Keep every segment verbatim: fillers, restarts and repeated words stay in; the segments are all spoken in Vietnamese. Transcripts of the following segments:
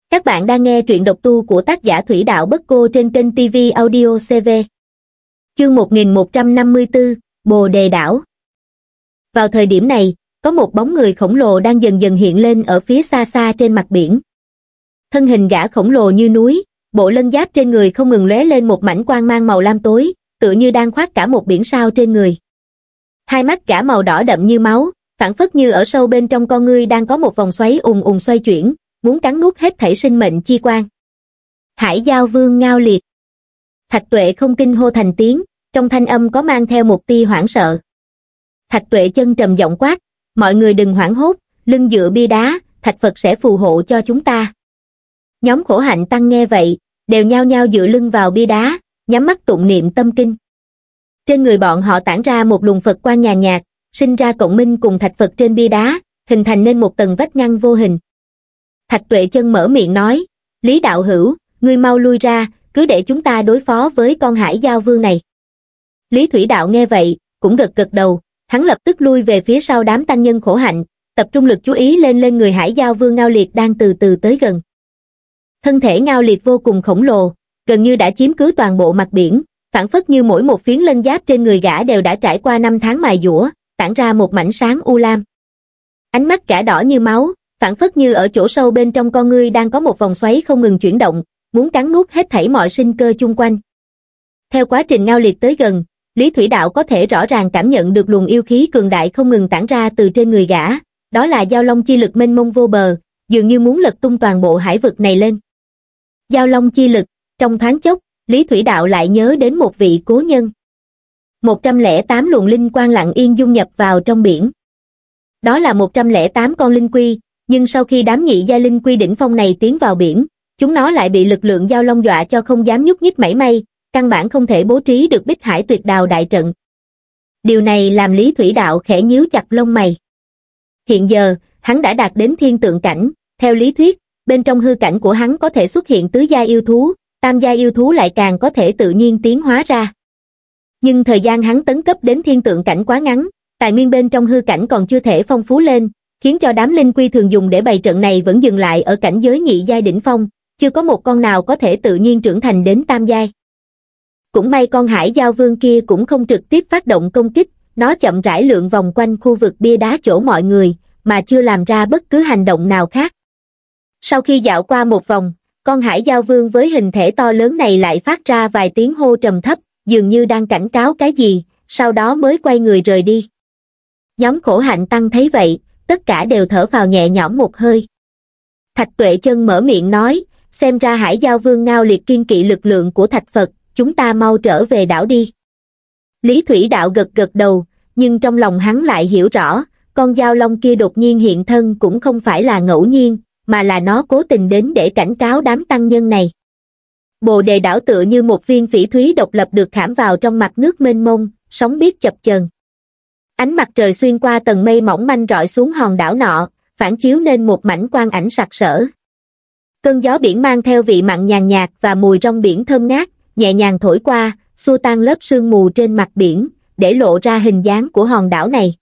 Các bạn đang nghe truyện độc tu của tác giả Thủy Đạo Bất Cô trên kênh ti vi Audio xê vê. Chương một nghìn một trăm năm mươi tư, Bồ Đề Đảo. Vào thời điểm này, có một bóng người khổng lồ đang dần dần hiện lên ở phía xa xa trên mặt biển. Thân hình gã khổng lồ như núi, bộ lân giáp trên người không ngừng lóe lên một mảnh quang mang màu lam tối, tựa như đang khoác cả một biển sao trên người. Hai mắt gã màu đỏ đậm như máu, phảng phất như ở sâu bên trong con ngươi đang có một vòng xoáy ùng ùng xoay chuyển, muốn cắn nuốt hết thảy sinh mệnh chi quan. Hải Giao Vương Ngao Liệt. Thạch Tuệ không kinh hô thành tiếng, trong thanh âm có mang theo một tia hoảng sợ. Thạch Tuệ chân trầm giọng quát, mọi người đừng hoảng hốt, lưng dựa bia đá, Thạch Phật sẽ phù hộ cho chúng ta. Nhóm Khổ Hạnh Tăng nghe vậy, đều nhao nhao dựa lưng vào bia đá, nhắm mắt tụng niệm tâm kinh. Trên người bọn họ tản ra một luồng Phật quang nhàn nhạt, sinh ra cộng minh cùng Thạch Phật trên bia đá, hình thành nên một tầng vách ngăn vô hình. Thạch Tuệ chân mở miệng nói, Lý đạo hữu, ngươi mau lui ra, cứ để chúng ta đối phó với con Hải Giao Vương này. Lý Thủy Đạo nghe vậy, cũng gật gật đầu, hắn lập tức lui về phía sau đám tăng nhân khổ hạnh, tập trung lực chú ý lên lên người Hải Giao Vương Ngao Liệt đang từ từ tới gần. Thân thể Ngao Liệt vô cùng khổng lồ, gần như đã chiếm cứ toàn bộ mặt biển, phảng phất như mỗi một phiến lân giáp trên người gã đều đã trải qua năm tháng mài dũa, tản ra một mảnh sáng u lam. Ánh mắt gã đỏ như máu, phảng phất như ở chỗ sâu bên trong con ngươi đang có một vòng xoáy không ngừng chuyển động, muốn cắn nuốt hết thảy mọi sinh cơ chung quanh. Theo quá trình Ngao Liệt tới gần, Lý Thủy Đạo có thể rõ ràng cảm nhận được luồng yêu khí cường đại không ngừng tản ra từ trên người gã, đó là Giao Long chi lực mênh mông vô bờ, dường như muốn lật tung toàn bộ hải vực này lên. Giao Long chi lực, trong thoáng chốc, Lý Thủy Đạo lại nhớ đến một vị cố nhân. một trăm lẻ tám luồng linh quang lặng yên dung nhập vào trong biển. Đó là một trăm lẻ tám con linh quy, nhưng sau khi đám nhị giai linh quy đỉnh phong này tiến vào biển, chúng nó lại bị lực lượng Giao Long dọa cho không dám nhúc nhích mảy may, căn bản không thể bố trí được Bích Hải Tuyệt Đào đại trận. Điều này làm Lý Thủy Đạo khẽ nhíu chặt lông mày. Hiện giờ, hắn đã đạt đến thiên tượng cảnh, theo lý thuyết, bên trong hư cảnh của hắn có thể xuất hiện tứ giai yêu thú, tam giai yêu thú lại càng có thể tự nhiên tiến hóa ra. Nhưng thời gian hắn tấn cấp đến thiên tượng cảnh quá ngắn, tài nguyên bên trong hư cảnh còn chưa thể phong phú lên, khiến cho đám linh quy thường dùng để bày trận này vẫn dừng lại ở cảnh giới nhị giai đỉnh phong, chưa có một con nào có thể tự nhiên trưởng thành đến tam giai. Cũng may con Hải Giao Vương kia cũng không trực tiếp phát động công kích, nó chậm rãi lượn vòng quanh khu vực bia đá chỗ mọi người, mà chưa làm ra bất cứ hành động nào khác. Sau khi dạo qua một vòng, con Hải Giao Vương với hình thể to lớn này lại phát ra vài tiếng hô trầm thấp, dường như đang cảnh cáo cái gì, sau đó mới quay người rời đi. Nhóm Khổ Hạnh Tăng thấy vậy, tất cả đều thở phào nhẹ nhõm một hơi. Thạch Tuệ chân mở miệng nói, xem ra Hải Giao Vương Ngao Liệt kiên kỵ lực lượng của Thạch Phật, chúng ta mau trở về đảo đi. Lý Thủy Đạo gật gật đầu, nhưng trong lòng hắn lại hiểu rõ, con Giao Long kia đột nhiên hiện thân cũng không phải là ngẫu nhiên, mà là nó cố tình đến để cảnh cáo đám tăng nhân này. Bồ Đề đảo tựa như một viên phỉ thúy độc lập được khảm vào trong mặt nước mênh mông, sóng biết chập chờn. Ánh mặt trời xuyên qua tầng mây mỏng manh rọi xuống hòn đảo nọ, phản chiếu nên một mảnh quang ảnh sặc sỡ. Cơn gió biển mang theo vị mặn nhàn nhạt và mùi rong biển thơm ngát, nhẹ nhàng thổi qua, xua tan lớp sương mù trên mặt biển, để lộ ra hình dáng của hòn đảo này.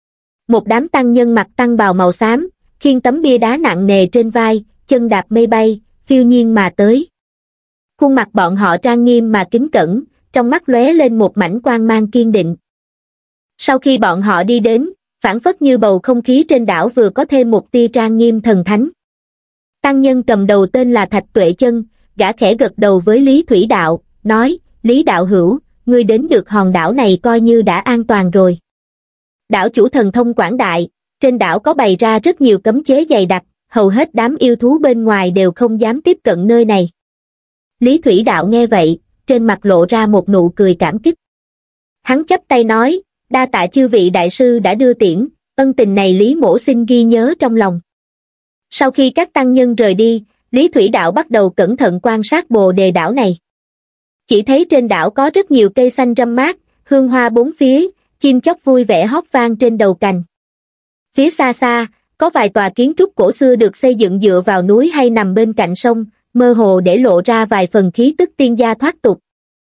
Một đám tăng nhân mặc tăng bào màu xám, khiêng tấm bia đá nặng nề trên vai, chân đạp mây bay, phiêu nhiên mà tới. Khuôn mặt bọn họ trang nghiêm mà kính cẩn, trong mắt lóe lên một mảnh quang mang kiên định. Sau khi bọn họ đi đến, phảng phất như bầu không khí trên đảo vừa có thêm một tia trang nghiêm thần thánh. Tăng nhân cầm đầu tên là Thạch Tuệ Chân, gã khẽ gật đầu với Lý Thủy Đạo, nói, Lý đạo hữu, ngươi đến được hòn đảo này coi như đã an toàn rồi. Đảo chủ thần thông quảng đại, trên đảo có bày ra rất nhiều cấm chế dày đặc, hầu hết đám yêu thú bên ngoài đều không dám tiếp cận nơi này. Lý Thủy Đạo nghe vậy, trên mặt lộ ra một nụ cười cảm kích. Hắn chắp tay nói, đa tạ chư vị đại sư đã đưa tiễn, ân tình này Lý mỗ xin ghi nhớ trong lòng. Sau khi các tăng nhân rời đi, Lý Thủy Đạo bắt đầu cẩn thận quan sát Bồ Đề đảo này. Chỉ thấy trên đảo có rất nhiều cây xanh râm mát, hương hoa bốn phía, chim chóc vui vẻ hót vang trên đầu cành. Phía xa xa, có vài tòa kiến trúc cổ xưa được xây dựng dựa vào núi hay nằm bên cạnh sông, mơ hồ để lộ ra vài phần khí tức tiên gia thoát tục.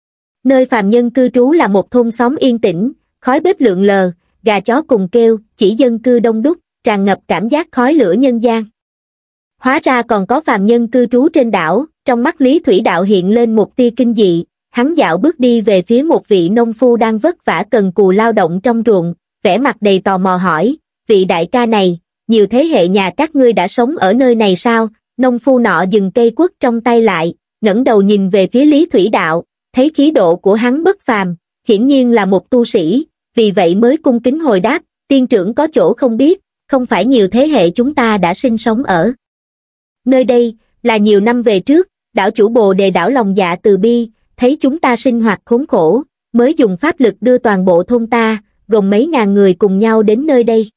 Nơi phàm nhân cư trú là một thôn xóm yên tĩnh, khói bếp lượn lờ, gà chó cùng kêu, chỉ dân cư đông đúc, tràn ngập cảm giác khói lửa nhân gian. Hóa ra còn có phàm nhân cư trú trên đảo, trong mắt Lý Thủy Đạo hiện lên một tia kinh dị, hắn dạo bước đi về phía một vị nông phu đang vất vả cần cù lao động trong ruộng, vẻ mặt đầy tò mò hỏi, vị đại ca này, nhiều thế hệ nhà các ngươi đã sống ở nơi này sao? Nông phu nọ dừng cây quất trong tay lại, ngẩng đầu nhìn về phía Lý Thủy Đạo, thấy khí độ của hắn bất phàm, hiển nhiên là một tu sĩ, vì vậy mới cung kính hồi đáp, tiên trưởng có chỗ không biết, không phải nhiều thế hệ chúng ta đã sinh sống ở nơi đây, là nhiều năm về trước, đảo chủ Bồ Đề đảo lòng dạ từ bi, thấy chúng ta sinh hoạt khốn khổ, mới dùng pháp lực đưa toàn bộ thôn ta, gồm mấy ngàn người cùng nhau đến nơi đây.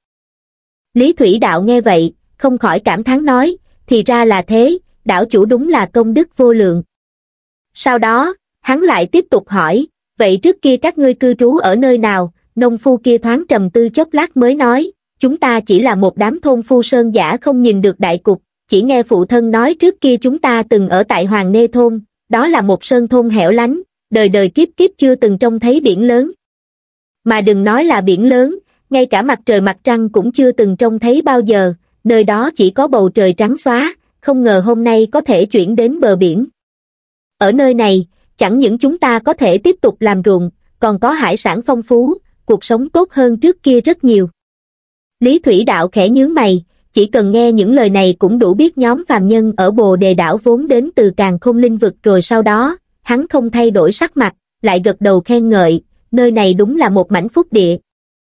Lý Thủy Đạo nghe vậy, không khỏi cảm thán nói, thì ra là thế, đảo chủ đúng là công đức vô lượng. Sau đó, hắn lại tiếp tục hỏi, vậy trước kia các ngươi cư trú ở nơi nào? Nông phu kia thoáng trầm tư chốc lát mới nói, chúng ta chỉ là một đám thôn phu sơn giả không nhìn được đại cục, chỉ nghe phụ thân nói trước kia chúng ta từng ở tại Hoàng Nê thôn, đó là một sơn thôn hẻo lánh, đời đời kiếp kiếp chưa từng trông thấy biển lớn. Mà đừng nói là biển lớn, ngay cả mặt trời mặt trăng cũng chưa từng trông thấy bao giờ, nơi đó chỉ có bầu trời trắng xóa, không ngờ hôm nay có thể chuyển đến bờ biển. Ở nơi này, chẳng những chúng ta có thể tiếp tục làm ruộng, còn có hải sản phong phú, cuộc sống tốt hơn trước kia rất nhiều. Lý Thủy Đạo khẽ nhướng mày, chỉ cần nghe những lời này cũng đủ biết nhóm phàm nhân ở Bồ Đề đảo vốn đến từ Càn Khôn Linh vực, rồi sau đó, hắn không thay đổi sắc mặt, lại gật đầu khen ngợi, nơi này đúng là một mảnh phúc địa.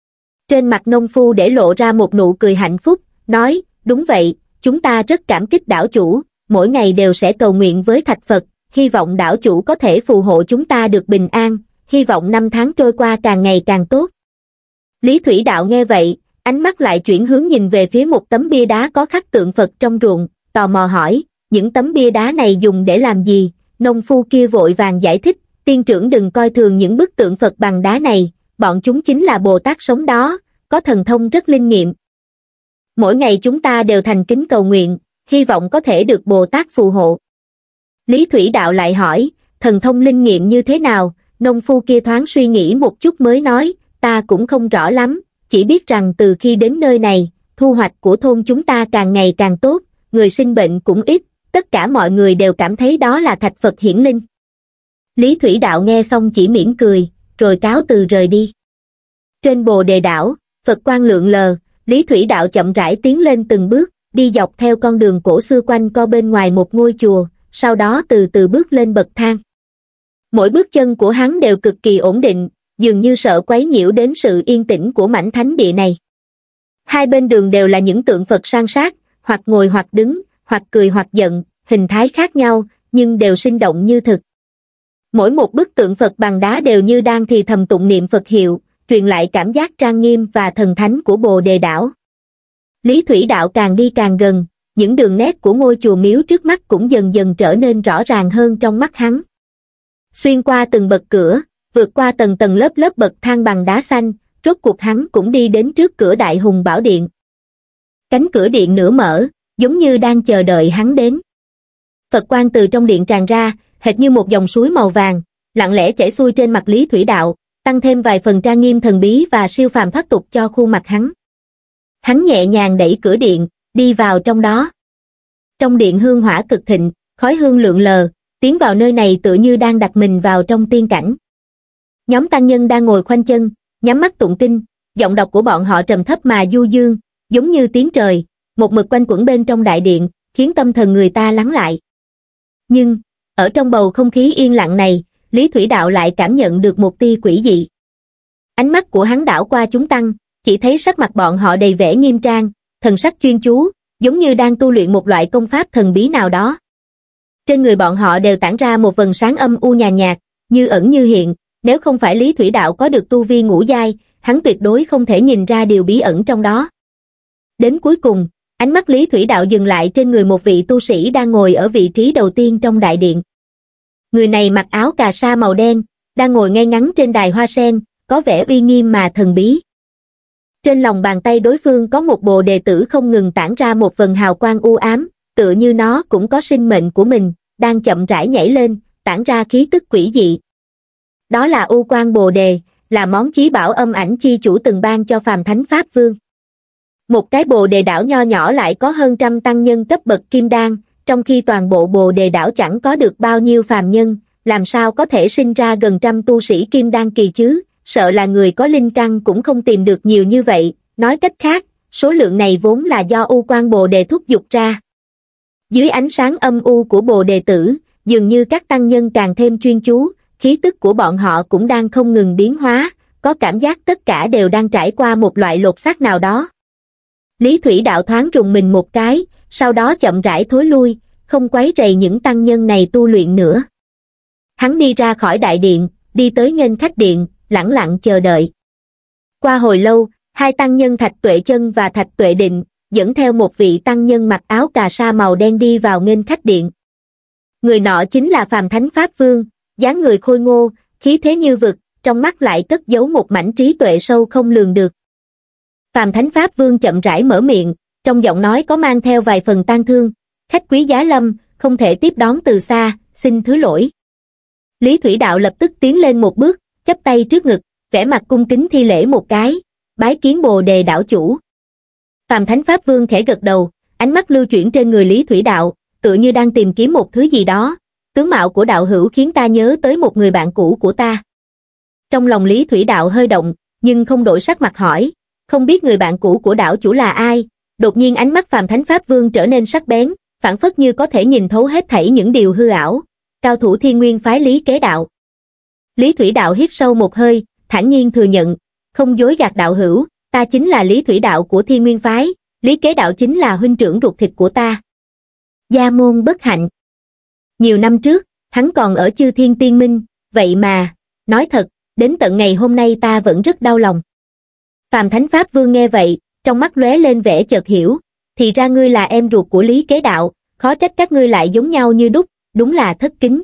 Trên mặt nông phu để lộ ra một nụ cười hạnh phúc, nói, đúng vậy, chúng ta rất cảm kích đảo chủ, mỗi ngày đều sẽ cầu nguyện với Thạch Phật, hy vọng đảo chủ có thể phù hộ chúng ta được bình an, hy vọng năm tháng trôi qua càng ngày càng tốt. Lý Thủy Đạo nghe vậy, ánh mắt lại chuyển hướng nhìn về phía một tấm bia đá có khắc tượng Phật trong ruộng, tò mò hỏi, những tấm bia đá này dùng để làm gì? Nông phu kia vội vàng giải thích, tiên trưởng đừng coi thường những bức tượng Phật bằng đá này, bọn chúng chính là Bồ Tát sống đó, có thần thông rất linh nghiệm. Mỗi ngày chúng ta đều thành kính cầu nguyện, hy vọng có thể được Bồ Tát phù hộ. Lý Thủy Đạo lại hỏi, thần thông linh nghiệm như thế nào? Nông phu kia thoáng suy nghĩ một chút mới nói, ta cũng không rõ lắm, chỉ biết rằng từ khi đến nơi này, thu hoạch của thôn chúng ta càng ngày càng tốt, người sinh bệnh cũng ít, tất cả mọi người đều cảm thấy đó là Thạch Phật hiển linh. Lý Thủy Đạo nghe xong chỉ mỉm cười, rồi cáo từ rời đi. Trên Bồ Đề đảo, Phật quang lượn lờ, Lý Thủy Đạo chậm rãi tiến lên từng bước, đi dọc theo con đường cổ xưa quanh co bên ngoài một ngôi chùa, sau đó từ từ bước lên bậc thang. Mỗi bước chân của hắn đều cực kỳ ổn định, dường như sợ quấy nhiễu đến sự yên tĩnh của mảnh thánh địa này. Hai bên đường đều là những tượng Phật san sát, hoặc ngồi hoặc đứng, hoặc cười hoặc giận, hình thái khác nhau, nhưng đều sinh động như thực. Mỗi một bức tượng Phật bằng đá đều như đang thì thầm tụng niệm Phật hiệu, truyền lại cảm giác trang nghiêm và thần thánh của Bồ Đề đảo. Lý Thủy Đạo càng đi càng gần, những đường nét của ngôi chùa miếu trước mắt cũng dần dần trở nên rõ ràng hơn trong mắt hắn. Xuyên qua từng bậc cửa, vượt qua tầng tầng lớp lớp bậc thang bằng đá xanh, rốt cuộc hắn cũng đi đến trước cửa Đại Hùng Bảo Điện. Cánh cửa điện nửa mở, giống như đang chờ đợi hắn đến. Phật quang từ trong điện tràn ra, hệt như một dòng suối màu vàng, lặng lẽ chảy xuôi trên mặt Lý Thủy Đạo, tăng thêm vài phần trang nghiêm thần bí và siêu phàm thoát tục cho khuôn mặt hắn. Hắn nhẹ nhàng đẩy cửa điện, đi vào trong đó. Trong điện hương hỏa cực thịnh, khói hương lượn lờ, tiến vào nơi này tựa như đang đặt mình vào trong tiên cảnh. Nhóm tăng nhân đang ngồi khoanh chân, nhắm mắt tụng kinh, giọng đọc của bọn họ trầm thấp mà du dương, giống như tiếng trời, một mực quanh quẩn bên trong đại điện, khiến tâm thần người ta lắng lại. Nhưng, ở trong bầu không khí yên lặng này, Lý Thủy Đạo lại cảm nhận được một tia quỷ dị. Ánh mắt của hắn đảo qua chúng tăng, chỉ thấy sắc mặt bọn họ đầy vẻ nghiêm trang, thần sắc chuyên chú, giống như đang tu luyện một loại công pháp thần bí nào đó. Trên người bọn họ đều tản ra một vầng sáng âm u nhàn nhạt, như ẩn như hiện, nếu không phải Lý Thủy Đạo có được tu vi ngũ giai, hắn tuyệt đối không thể nhìn ra điều bí ẩn trong đó. Đến cuối cùng, ánh mắt Lý Thủy Đạo dừng lại trên người một vị tu sĩ đang ngồi ở vị trí đầu tiên trong đại điện. Người này mặc áo cà sa màu đen, đang ngồi ngay ngắn trên đài hoa sen, có vẻ uy nghiêm mà thần bí. Trên lòng bàn tay đối phương có một bồ đề tử không ngừng tản ra một vầng hào quang u ám, tựa như nó cũng có sinh mệnh của mình, đang chậm rãi nhảy lên, tản ra khí tức quỷ dị. Đó là U Quang Bồ Đề, là món chí bảo âm ảnh chi chủ từng ban cho phàm thánh Pháp Vương. Một cái Bồ Đề đảo nho nhỏ lại có hơn trăm tăng nhân cấp bậc kim đan, trong khi toàn bộ Bồ Đề đảo chẳng có được bao nhiêu phàm nhân, làm sao có thể sinh ra gần trăm tu sĩ kim đan kỳ chứ, sợ là người có linh căn cũng không tìm được nhiều như vậy, nói cách khác, số lượng này vốn là do U Quan Bồ Đề thúc giục ra. Dưới ánh sáng âm u của Bồ Đề tử, dường như các tăng nhân càng thêm chuyên chú, khí tức của bọn họ cũng đang không ngừng biến hóa, có cảm giác tất cả đều đang trải qua một loại lột xác nào đó. Lý Thủy Đạo thoáng rùng mình một cái, sau đó chậm rãi thối lui, không quấy rầy những tăng nhân này tu luyện nữa. Hắn đi ra khỏi đại điện, đi tới nghênh khách điện, lẳng lặng chờ đợi. Qua hồi lâu, hai tăng nhân Thạch Tuệ Chân và Thạch Tuệ Định, dẫn theo một vị tăng nhân mặc áo cà sa màu đen đi vào nghênh khách điện. Người nọ chính là Phàm Thánh Pháp Vương, dáng người khôi ngô, khí thế như vực, trong mắt lại cất giấu một mảnh trí tuệ sâu không lường được. Phàm Thánh Pháp Vương chậm rãi mở miệng, trong giọng nói có mang theo vài phần tang thương, khách quý giá lâm, không thể tiếp đón từ xa, xin thứ lỗi. Lý Thủy Đạo lập tức tiến lên một bước, chắp tay trước ngực, vẻ mặt cung kính thi lễ một cái, bái kiến Bồ Đề đảo chủ. Phàm Thánh Pháp Vương khẽ gật đầu, ánh mắt lưu chuyển trên người Lý Thủy Đạo, tựa như đang tìm kiếm một thứ gì đó, tướng mạo của đạo hữu khiến ta nhớ tới một người bạn cũ của ta. Trong lòng Lý Thủy Đạo hơi động, nhưng không đổi sắc mặt hỏi, không biết người bạn cũ của đảo chủ là ai. Đột nhiên ánh mắt Phàm Thánh Pháp Vương trở nên sắc bén, phảng phất như có thể nhìn thấu hết thảy những điều hư ảo. Cao thủ Thiên Nguyên phái Lý Kế Đạo. Lý Thủy Đạo hít sâu một hơi, thản nhiên thừa nhận, không dối gạt đạo hữu, ta chính là Lý Thủy Đạo của Thiên Nguyên phái, Lý Kế Đạo chính là huynh trưởng ruột thịt của ta. Gia môn bất hạnh. Nhiều năm trước, hắn còn ở Chư Thiên Tiên Minh, vậy mà, nói thật, đến tận ngày hôm nay ta vẫn rất đau lòng. Phàm Thánh Pháp Vương nghe vậy, trong mắt lóe lên vẻ chợt hiểu, thì ra ngươi là em ruột của Lý Kế Đạo, khó trách các ngươi lại giống nhau như đúc, đúng là thất kính.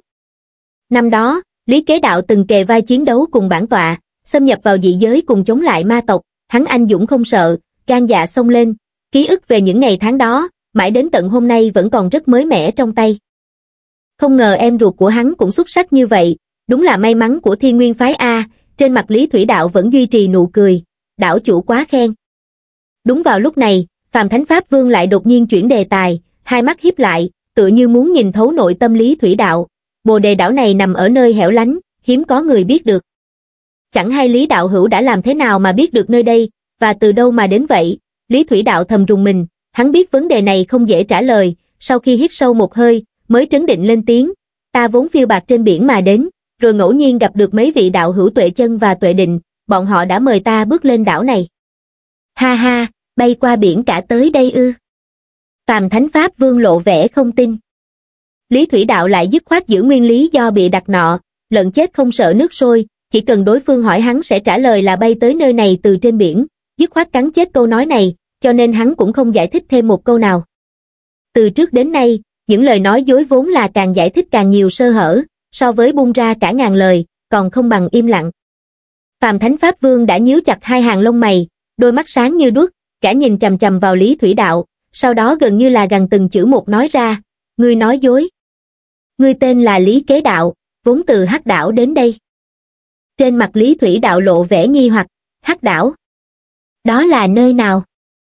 Năm đó, Lý Kế Đạo từng kề vai chiến đấu cùng bản tọa, xâm nhập vào dị giới cùng chống lại ma tộc, hắn anh dũng không sợ, gan dạ xông lên, ký ức về những ngày tháng đó, mãi đến tận hôm nay vẫn còn rất mới mẻ trong tay. Không ngờ em ruột của hắn cũng xuất sắc như vậy, đúng là may mắn của Thiên Nguyên phái A. Trên mặt Lý Thủy Đạo vẫn duy trì nụ cười, đảo chủ quá khen. Đúng vào lúc này, Phàm Thánh Pháp Vương lại đột nhiên chuyển đề tài, hai mắt híp lại, tựa như muốn nhìn thấu nội tâm Lý Thủy Đạo. Bồ Đề đảo này nằm ở nơi hẻo lánh, hiếm có người biết được. Chẳng hay Lý đạo hữu đã làm thế nào mà biết được nơi đây, và từ đâu mà đến vậy? Lý Thủy Đạo thầm rùng mình, hắn biết vấn đề này không dễ trả lời, sau khi hít sâu một hơi, mới trấn định lên tiếng, ta vốn phiêu bạt trên biển mà đến, rồi ngẫu nhiên gặp được mấy vị đạo hữu Tuệ Chân và Tuệ Định, bọn họ đã mời ta bước lên đảo này. Ha ha, bay qua biển cả tới đây ư? Phàm Thánh Pháp Vương lộ vẻ không tin. Lý Thủy Đạo lại dứt khoát giữ nguyên lý do bị đặt nọ, lợn chết không sợ nước sôi, chỉ cần đối phương hỏi hắn sẽ trả lời là bay tới nơi này từ trên biển, dứt khoát cắn chết câu nói này, cho nên hắn cũng không giải thích thêm một câu nào. Từ trước đến nay, những lời nói dối vốn là càng giải thích càng nhiều sơ hở, so với bung ra cả ngàn lời, còn không bằng im lặng. Phàm Thánh Pháp Vương đã nhíu chặt hai hàng lông mày, đôi mắt sáng như đuốc, cả nhìn chằm chằm vào Lý Thủy Đạo, sau đó gần như là gằn từng chữ một nói ra, ngươi nói dối. Ngươi tên là Lý Kế Đạo, vốn từ Hắc Đảo đến đây. Trên mặt Lý Thủy Đạo lộ vẻ nghi hoặc, Hắc Đảo? Đó là nơi nào?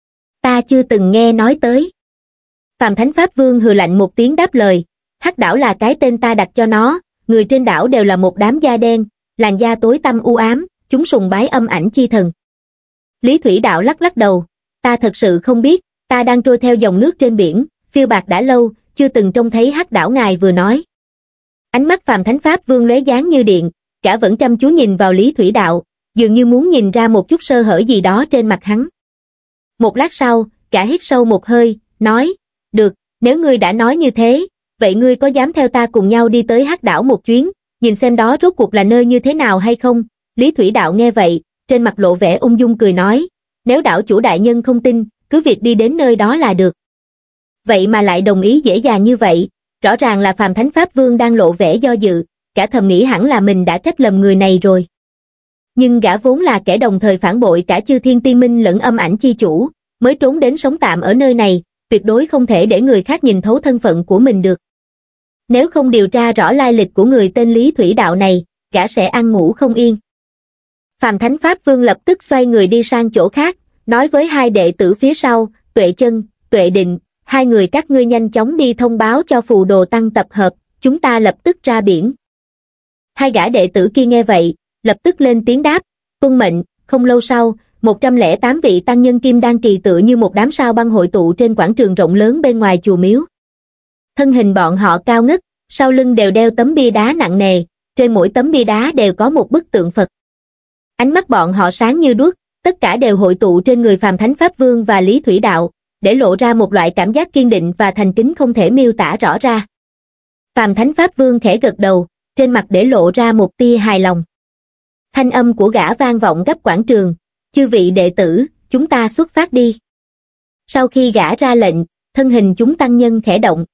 Ta chưa từng nghe nói tới. Phàm Thánh Pháp Vương hừ lạnh một tiếng đáp lời, Hắc Đảo là cái tên ta đặt cho nó, người trên đảo đều là một đám da đen, làn da tối tăm u ám, chúng sùng bái âm ảnh chi thần. Lý Thủy Đạo lắc lắc đầu, ta thật sự không biết, ta đang trôi theo dòng nước trên biển, phiêu bạt đã lâu, chưa từng trông thấy Hắc Đảo ngài vừa nói. Ánh mắt Phàm Thánh Pháp Vương lóe dáng như điện, cả vẫn chăm chú nhìn vào Lý Thủy Đạo, dường như muốn nhìn ra một chút sơ hở gì đó trên mặt hắn. Một lát sau, cả hít sâu một hơi, nói, được, nếu ngươi đã nói như thế, vậy ngươi có dám theo ta cùng nhau đi tới Hắc Đảo một chuyến, nhìn xem đó rốt cuộc là nơi như thế nào hay không? Lý Thủy Đạo nghe vậy, trên mặt lộ vẻ ung dung cười nói, nếu đảo chủ đại nhân không tin, cứ việc đi đến nơi đó là được. Vậy mà lại đồng ý dễ dàng như vậy, rõ ràng là Phàm Thánh Pháp Vương đang lộ vẻ do dự, cả thầm nghĩ hẳn là mình đã trách lầm người này rồi. Nhưng gã vốn là kẻ đồng thời phản bội cả Chư Thiên Tiên Minh lẫn âm ảnh chi chủ, mới trốn đến sống tạm ở nơi này, tuyệt đối không thể để người khác nhìn thấu thân phận của mình được. Nếu không điều tra rõ lai lịch của người tên Lý Thủy Đạo này, gã sẽ ăn ngủ không yên. Phàm Thánh Pháp Vương lập tức xoay người đi sang chỗ khác, nói với hai đệ tử phía sau, Tuệ Chân, Tuệ Định, hai người các ngươi nhanh chóng đi thông báo cho phù đồ tăng tập hợp, chúng ta lập tức ra biển. Hai gã đệ tử kia nghe vậy, lập tức lên tiếng đáp, tuân mệnh. Không lâu sau, một trăm lẻ tám vị tăng nhân kim đan kỳ tựa như một đám sao băng hội tụ trên quảng trường rộng lớn bên ngoài chùa miếu. Thân hình bọn họ cao ngất, sau lưng đều đeo tấm bia đá nặng nề, trên mỗi tấm bia đá đều có một bức tượng Phật. Ánh mắt bọn họ sáng như đuốc, tất cả đều hội tụ trên người Phàm Thánh Pháp Vương và Lý Thủy Đạo, để lộ ra một loại cảm giác kiên định và thành kính không thể miêu tả rõ ra. Phàm Thánh Pháp Vương khẽ gật đầu, trên mặt để lộ ra một tia hài lòng. Thanh âm của gã vang vọng khắp quảng trường, chư vị đệ tử, chúng ta xuất phát đi. Sau khi gã ra lệnh, thân hình chúng tăng nhân khẽ động.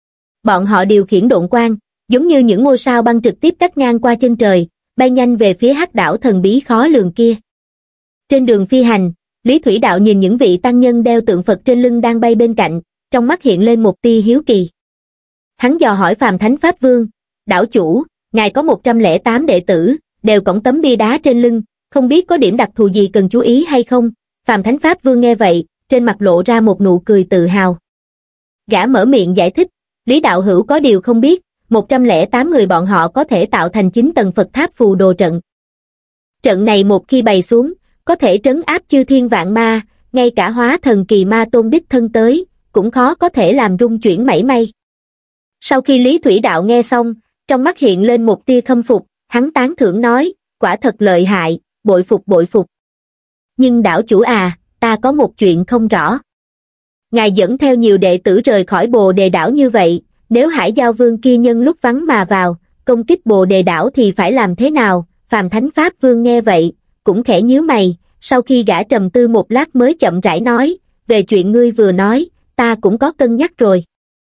Bọn họ điều khiển độn quang, giống như những ngôi sao băng trực tiếp cắt ngang qua chân trời, bay nhanh về phía hắc đảo thần bí khó lường kia. Trên đường phi hành, Lý Thủy Đạo nhìn những vị tăng nhân đeo tượng Phật trên lưng đang bay bên cạnh, trong mắt hiện lên một tia hiếu kỳ. Hắn dò hỏi Phàm Thánh Pháp Vương, đảo chủ, ngài có một trăm lẻ tám đệ tử, đều cõng tấm bia đá trên lưng, không biết có điểm đặc thù gì cần chú ý hay không? Phàm Thánh Pháp Vương nghe vậy, trên mặt lộ ra một nụ cười tự hào. Gã mở miệng giải thích, Lý đạo hữu có điều không biết, một trăm lẻ tám người bọn họ có thể tạo thành chín tầng Phật tháp phù đồ trận. Trận này một khi bày xuống, có thể trấn áp chư thiên vạn ma, ngay cả hóa thần kỳ ma tôn đích thân tới, cũng khó có thể làm rung chuyển mảy may. Sau khi Lý Thủy Đạo nghe xong, trong mắt hiện lên một tia khâm phục, hắn tán thưởng nói, quả thật lợi hại, bội phục bội phục. Nhưng đảo chủ à, ta có một chuyện không rõ. Ngài dẫn theo nhiều đệ tử rời khỏi Bồ Đề đảo như vậy, nếu Hải Giao Vương kia nhân lúc vắng mà vào, công kích Bồ Đề đảo thì phải làm thế nào? Phàm Thánh Pháp Vương nghe vậy, cũng khẽ nhíu mày, sau khi gã trầm tư một lát mới chậm rãi nói, về chuyện ngươi vừa nói, ta cũng có cân nhắc rồi.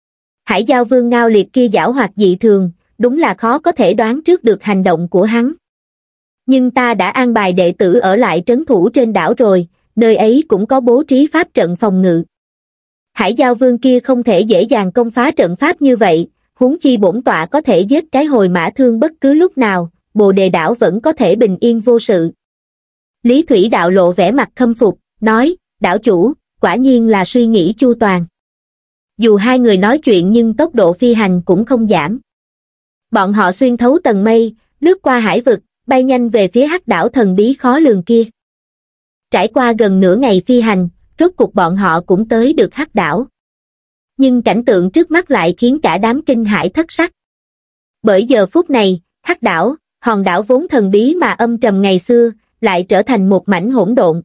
Hải Giao Vương Ngao Liệt kia giảo hoạt dị thường, đúng là khó có thể đoán trước được hành động của hắn. Nhưng ta đã an bài đệ tử ở lại trấn thủ trên đảo rồi, nơi ấy cũng có bố trí pháp trận phòng ngự. Hải Giao Vương kia không thể dễ dàng công phá trận pháp như vậy, huống chi bổn tọa có thể giết cái hồi mã thương bất cứ lúc nào, Bồ Đề đảo vẫn có thể bình yên vô sự. Lý Thủy Đạo lộ vẻ mặt khâm phục, nói, đảo chủ, quả nhiên là suy nghĩ chu toàn. Dù hai người nói chuyện nhưng tốc độ phi hành cũng không giảm. Bọn họ xuyên thấu tầng mây, lướt qua hải vực, bay nhanh về phía hắc đảo thần bí khó lường kia. Trải qua gần nửa ngày phi hành, rốt cục bọn họ cũng tới được hắc đảo. Nhưng cảnh tượng trước mắt lại khiến cả đám kinh hãi thất sắc. Bởi giờ phút này, hắc đảo, hòn đảo vốn thần bí mà âm trầm ngày xưa, lại trở thành một mảnh hỗn độn.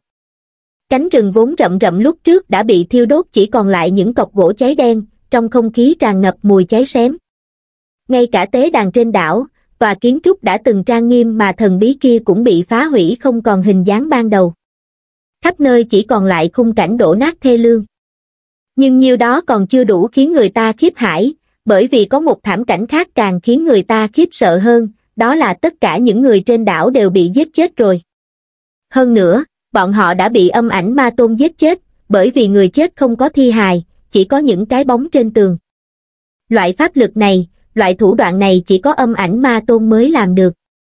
Cánh rừng vốn rậm rậm lúc trước đã bị thiêu đốt, chỉ còn lại những cọc gỗ cháy đen, trong không khí tràn ngập mùi cháy xém. Ngay cả tế đàn trên đảo, tòa kiến trúc đã từng trang nghiêm mà thần bí kia cũng bị phá hủy không còn hình dáng ban đầu. Khắp nơi chỉ còn lại khung cảnh đổ nát thê lương. Nhưng nhiêu đó còn chưa đủ khiến người ta khiếp hãi, bởi vì có một thảm cảnh khác càng khiến người ta khiếp sợ hơn, đó là tất cả những người trên đảo đều bị giết chết rồi. Hơn nữa, bọn họ đã bị âm ảnh ma tôn giết chết, bởi vì người chết không có thi hài, chỉ có những cái bóng trên tường. Loại pháp lực này, loại thủ đoạn này chỉ có âm ảnh ma tôn mới làm được.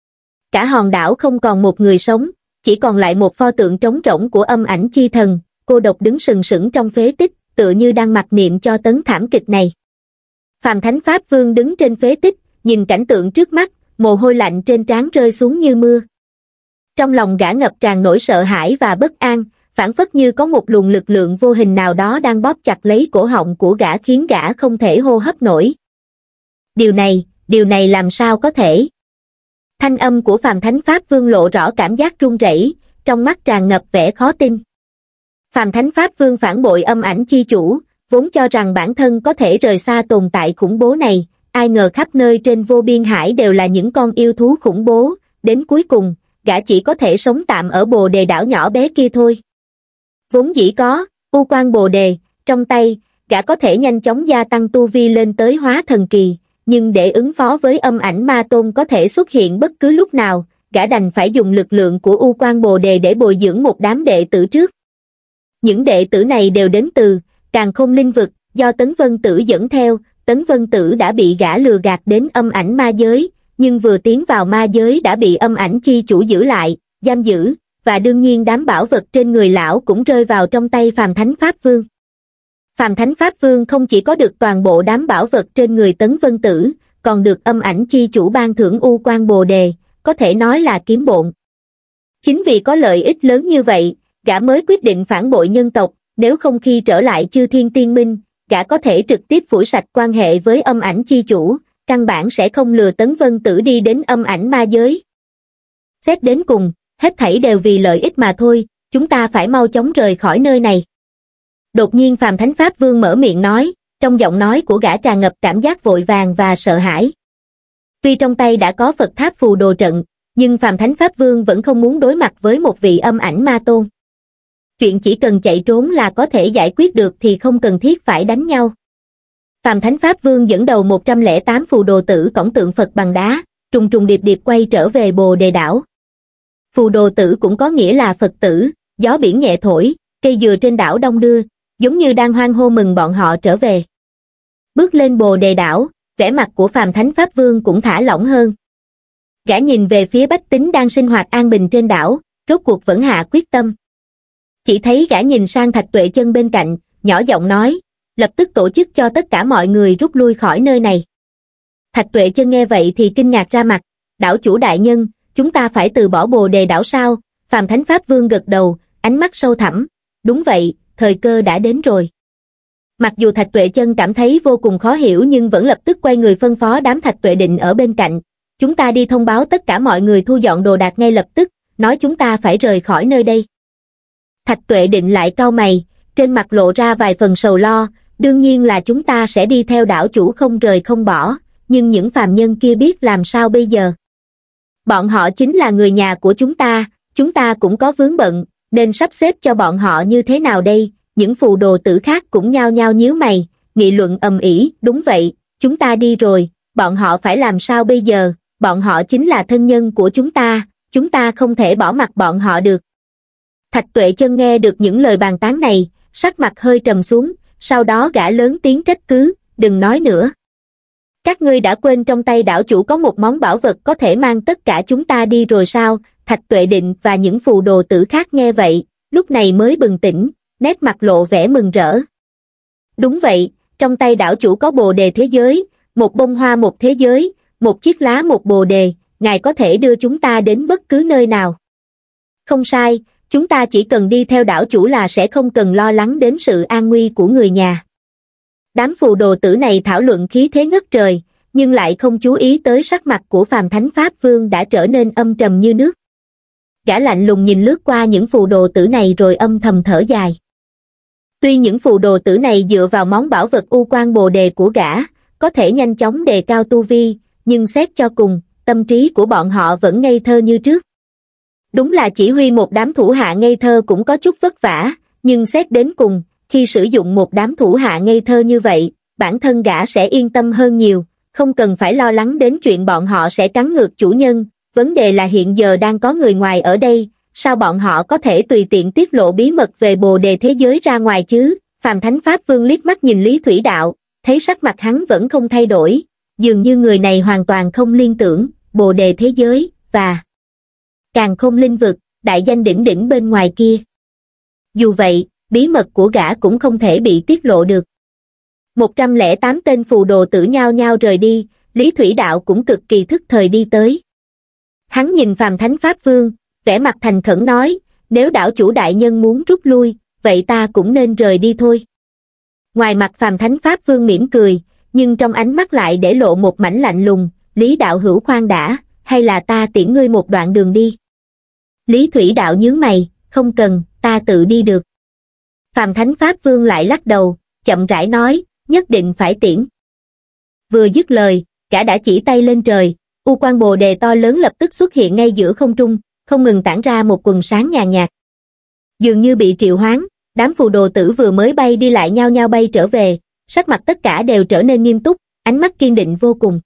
Cả hòn đảo không còn một người sống, chỉ còn lại một pho tượng trống rỗng của âm ảnh chi thần, cô độc đứng sừng sững trong phế tích, tựa như đang mặc niệm cho tấn thảm kịch này. Phàm Thánh Pháp Vương đứng trên phế tích, nhìn cảnh tượng trước mắt, mồ hôi lạnh trên trán rơi xuống như mưa. Trong lòng gã ngập tràn nỗi sợ hãi và bất an, phảng phất như có một luồng lực lượng vô hình nào đó đang bóp chặt lấy cổ họng của gã khiến gã không thể hô hấp nổi. Điều này, điều này làm sao có thể? Thanh âm của Phàm Thánh Pháp Vương lộ rõ cảm giác run rẩy, trong mắt tràn ngập vẻ khó tin. Phàm Thánh Pháp Vương phản bội âm ảnh chi chủ, vốn cho rằng bản thân có thể rời xa tồn tại khủng bố này, ai ngờ khắp nơi trên vô biên hải đều là những con yêu thú khủng bố, đến cuối cùng, gã chỉ có thể sống tạm ở Bồ Đề đảo nhỏ bé kia thôi. Vốn dĩ có, U Quan Bồ Đề, trong tay, gã có thể nhanh chóng gia tăng tu vi lên tới hóa thần kỳ, nhưng để ứng phó với âm ảnh ma tôn có thể xuất hiện bất cứ lúc nào, gã đành phải dùng lực lượng của U Quan Bồ Đề để bồi dưỡng một đám đệ tử trước. Những đệ tử này đều đến từ Càn Khôn Linh Vực, do Tấn Vân Tử dẫn theo. Tấn Vân Tử đã bị gã lừa gạt đến âm ảnh ma giới, nhưng vừa tiến vào ma giới đã bị âm ảnh chi chủ giữ lại, giam giữ, và đương nhiên đám bảo vật trên người lão cũng rơi vào trong tay Phàm Thánh Pháp Vương. Phàm Thánh Pháp Vương không chỉ có được toàn bộ đám bảo vật trên người Tấn Vân Tử, còn được âm ảnh chi chủ ban thưởng U Quan Bồ Đề, có thể nói là kiếm bộn. Chính vì có lợi ích lớn như vậy, gã mới quyết định phản bội nhân tộc, nếu không khi trở lại Chư Thiên Tiên Minh, gã có thể trực tiếp phủi sạch quan hệ với âm ảnh chi chủ, căn bản sẽ không lừa Tấn Vân Tử đi đến âm ảnh ma giới. Xét đến cùng, hết thảy đều vì lợi ích mà thôi, chúng ta phải mau chóng rời khỏi nơi này. Đột nhiên Phàm Thánh Pháp Vương mở miệng nói, trong giọng nói của gã tràn ngập cảm giác vội vàng và sợ hãi. Tuy trong tay đã có Phật Tháp phù đồ trận, nhưng Phàm Thánh Pháp Vương vẫn không muốn đối mặt với một vị âm ảnh ma tôn. Chuyện chỉ cần chạy trốn là có thể giải quyết được thì không cần thiết phải đánh nhau. Phàm Thánh Pháp Vương dẫn đầu một trăm lẻ tám phù đồ tử cõng tượng Phật bằng đá, trùng trùng điệp điệp quay trở về Bồ Đề đảo. Phù đồ tử cũng có nghĩa là Phật tử, gió biển nhẹ thổi, cây dừa trên đảo đông đưa, giống như đang hoan hô mừng bọn họ trở về. Bước lên Bồ Đề đảo, vẻ mặt của Phàm Thánh Pháp Vương cũng thả lỏng hơn. Gã nhìn về phía bách tính đang sinh hoạt an bình trên đảo, rốt cuộc vẫn hạ quyết tâm. Chỉ thấy gã nhìn sang Thạch Tuệ Chân bên cạnh, nhỏ giọng nói, lập tức tổ chức cho tất cả mọi người rút lui khỏi nơi này. Thạch Tuệ Chân nghe vậy thì kinh ngạc ra mặt, đảo chủ đại nhân, chúng ta phải từ bỏ Bồ Đề đảo sao? Phàm Thánh Pháp Vương gật đầu, ánh mắt sâu thẳm, đúng vậy, thời cơ đã đến rồi. Mặc dù Thạch Tuệ Chân cảm thấy vô cùng khó hiểu nhưng vẫn lập tức quay người phân phó đám Thạch Tuệ Định ở bên cạnh, chúng ta đi thông báo tất cả mọi người thu dọn đồ đạc ngay lập tức, nói chúng ta phải rời khỏi nơi đây. Thạch Tuệ Định lại cau mày, trên mặt lộ ra vài phần sầu lo, đương nhiên là chúng ta sẽ đi theo đảo chủ không rời không bỏ, nhưng những phàm nhân kia biết làm sao bây giờ? Bọn họ chính là người nhà của chúng ta, chúng ta cũng có vướng bận, nên sắp xếp cho bọn họ như thế nào đây? Những phù đồ tử khác cũng nhao nhao nhíu mày, nghị luận ầm ĩ, đúng vậy, chúng ta đi rồi, bọn họ phải làm sao bây giờ? Bọn họ chính là thân nhân của chúng ta, chúng ta không thể bỏ mặc bọn họ được. Thạch Tuệ Chân nghe được những lời bàn tán này, sắc mặt hơi trầm xuống, sau đó gã lớn tiếng trách cứ, đừng nói nữa. Các ngươi đã quên trong tay đảo chủ có một món bảo vật có thể mang tất cả chúng ta đi rồi sao? Thạch Tuệ Định và những phù đồ tử khác nghe vậy, lúc này mới bừng tỉnh, nét mặt lộ vẻ mừng rỡ. Đúng vậy, trong tay đảo chủ có bồ đề thế giới, một bông hoa một thế giới, một chiếc lá một bồ đề, ngài có thể đưa chúng ta đến bất cứ nơi nào. Không sai, chúng ta chỉ cần đi theo đảo chủ là sẽ không cần lo lắng đến sự an nguy của người nhà. Đám phù đồ tử này thảo luận khí thế ngất trời, nhưng lại không chú ý tới sắc mặt của Phàm Thánh Pháp Vương đã trở nên âm trầm như nước. Gã lạnh lùng nhìn lướt qua những phù đồ tử này rồi âm thầm thở dài. Tuy những phù đồ tử này dựa vào món bảo vật U Quan Bồ Đề của gã, có thể nhanh chóng đề cao tu vi, nhưng xét cho cùng, tâm trí của bọn họ vẫn ngây thơ như trước. Đúng là chỉ huy một đám thủ hạ ngây thơ cũng có chút vất vả, nhưng xét đến cùng, khi sử dụng một đám thủ hạ ngây thơ như vậy, bản thân gã sẽ yên tâm hơn nhiều, không cần phải lo lắng đến chuyện bọn họ sẽ cắn ngược chủ nhân. Vấn đề là hiện giờ đang có người ngoài ở đây, sao bọn họ có thể tùy tiện tiết lộ bí mật về bồ đề thế giới ra ngoài chứ? Phàm Thánh Pháp Vương liếc mắt nhìn Lý Thủy Đạo, thấy sắc mặt hắn vẫn không thay đổi, dường như người này hoàn toàn không liên tưởng, bồ đề thế giới, và Càn Khôn Linh Vực, đại danh đỉnh đỉnh bên ngoài kia. Dù vậy, bí mật của gã cũng không thể bị tiết lộ được. một trăm lẻ tám tên phù đồ tử nhao nhao rời đi, Lý Thủy Đạo cũng cực kỳ thức thời đi tới. Hắn nhìn Phàm Thánh Pháp Vương, vẻ mặt thành khẩn nói, nếu đảo chủ đại nhân muốn rút lui, vậy ta cũng nên rời đi thôi. Ngoài mặt Phàm Thánh Pháp Vương mỉm cười, nhưng trong ánh mắt lại để lộ một mảnh lạnh lùng, Lý đạo hữu khoan đã, hay là ta tiễn ngươi một đoạn đường đi. Lý Thủy Đạo nhướng mày, không cần, ta tự đi được. Phàm Thánh Pháp Vương lại lắc đầu, chậm rãi nói, nhất định phải tiễn. Vừa dứt lời, gã đã chỉ tay lên trời, U Quan Bồ Đề to lớn lập tức xuất hiện ngay giữa không trung, không ngừng tản ra một quần sáng nhàn nhạt. Dường như bị triệu hoán, đám phù đồ tử vừa mới bay đi lại nhao nhao bay trở về, sắc mặt tất cả đều trở nên nghiêm túc, ánh mắt kiên định vô cùng.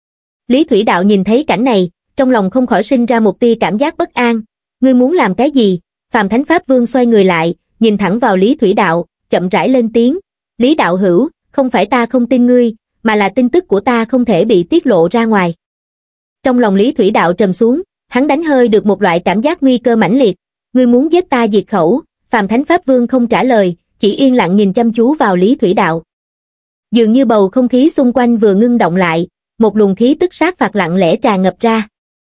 Lý Thủy Đạo nhìn thấy cảnh này, trong lòng không khỏi sinh ra một tia cảm giác bất an. Ngươi muốn làm cái gì? Phàm Thánh Pháp Vương xoay người lại, nhìn thẳng vào Lý Thủy Đạo, chậm rãi lên tiếng. Lý đạo hữu, không phải ta không tin ngươi, mà là tin tức của ta không thể bị tiết lộ ra ngoài. Trong lòng Lý Thủy Đạo trầm xuống, hắn đánh hơi được một loại cảm giác nguy cơ mãnh liệt. ngươi muốn giết ta diệt khẩu? Phàm Thánh Pháp Vương không trả lời, chỉ yên lặng nhìn chăm chú vào Lý Thủy Đạo. Dường như bầu không khí xung quanh vừa ngưng động lại, một luồng khí tức sát phạt lặng lẽ tràn ngập ra.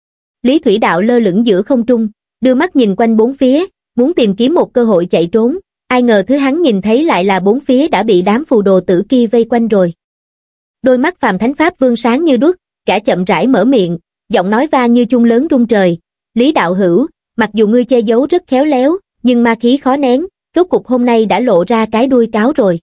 Lý Thủy Đạo lơ lửng giữa không trung, đưa mắt nhìn quanh bốn phía, muốn tìm kiếm một cơ hội chạy trốn, ai ngờ thứ hắn nhìn thấy lại là bốn phía đã bị đám phù đồ tử kia vây quanh rồi. Đôi mắt Phàm Thánh Pháp Vương sáng như đuốc, cả chậm rãi mở miệng, giọng nói vang như chuông lớn rung trời, Lý đạo hữu, mặc dù ngươi che giấu rất khéo léo, nhưng ma khí khó nén, rốt cục hôm nay đã lộ ra cái đuôi cáo rồi.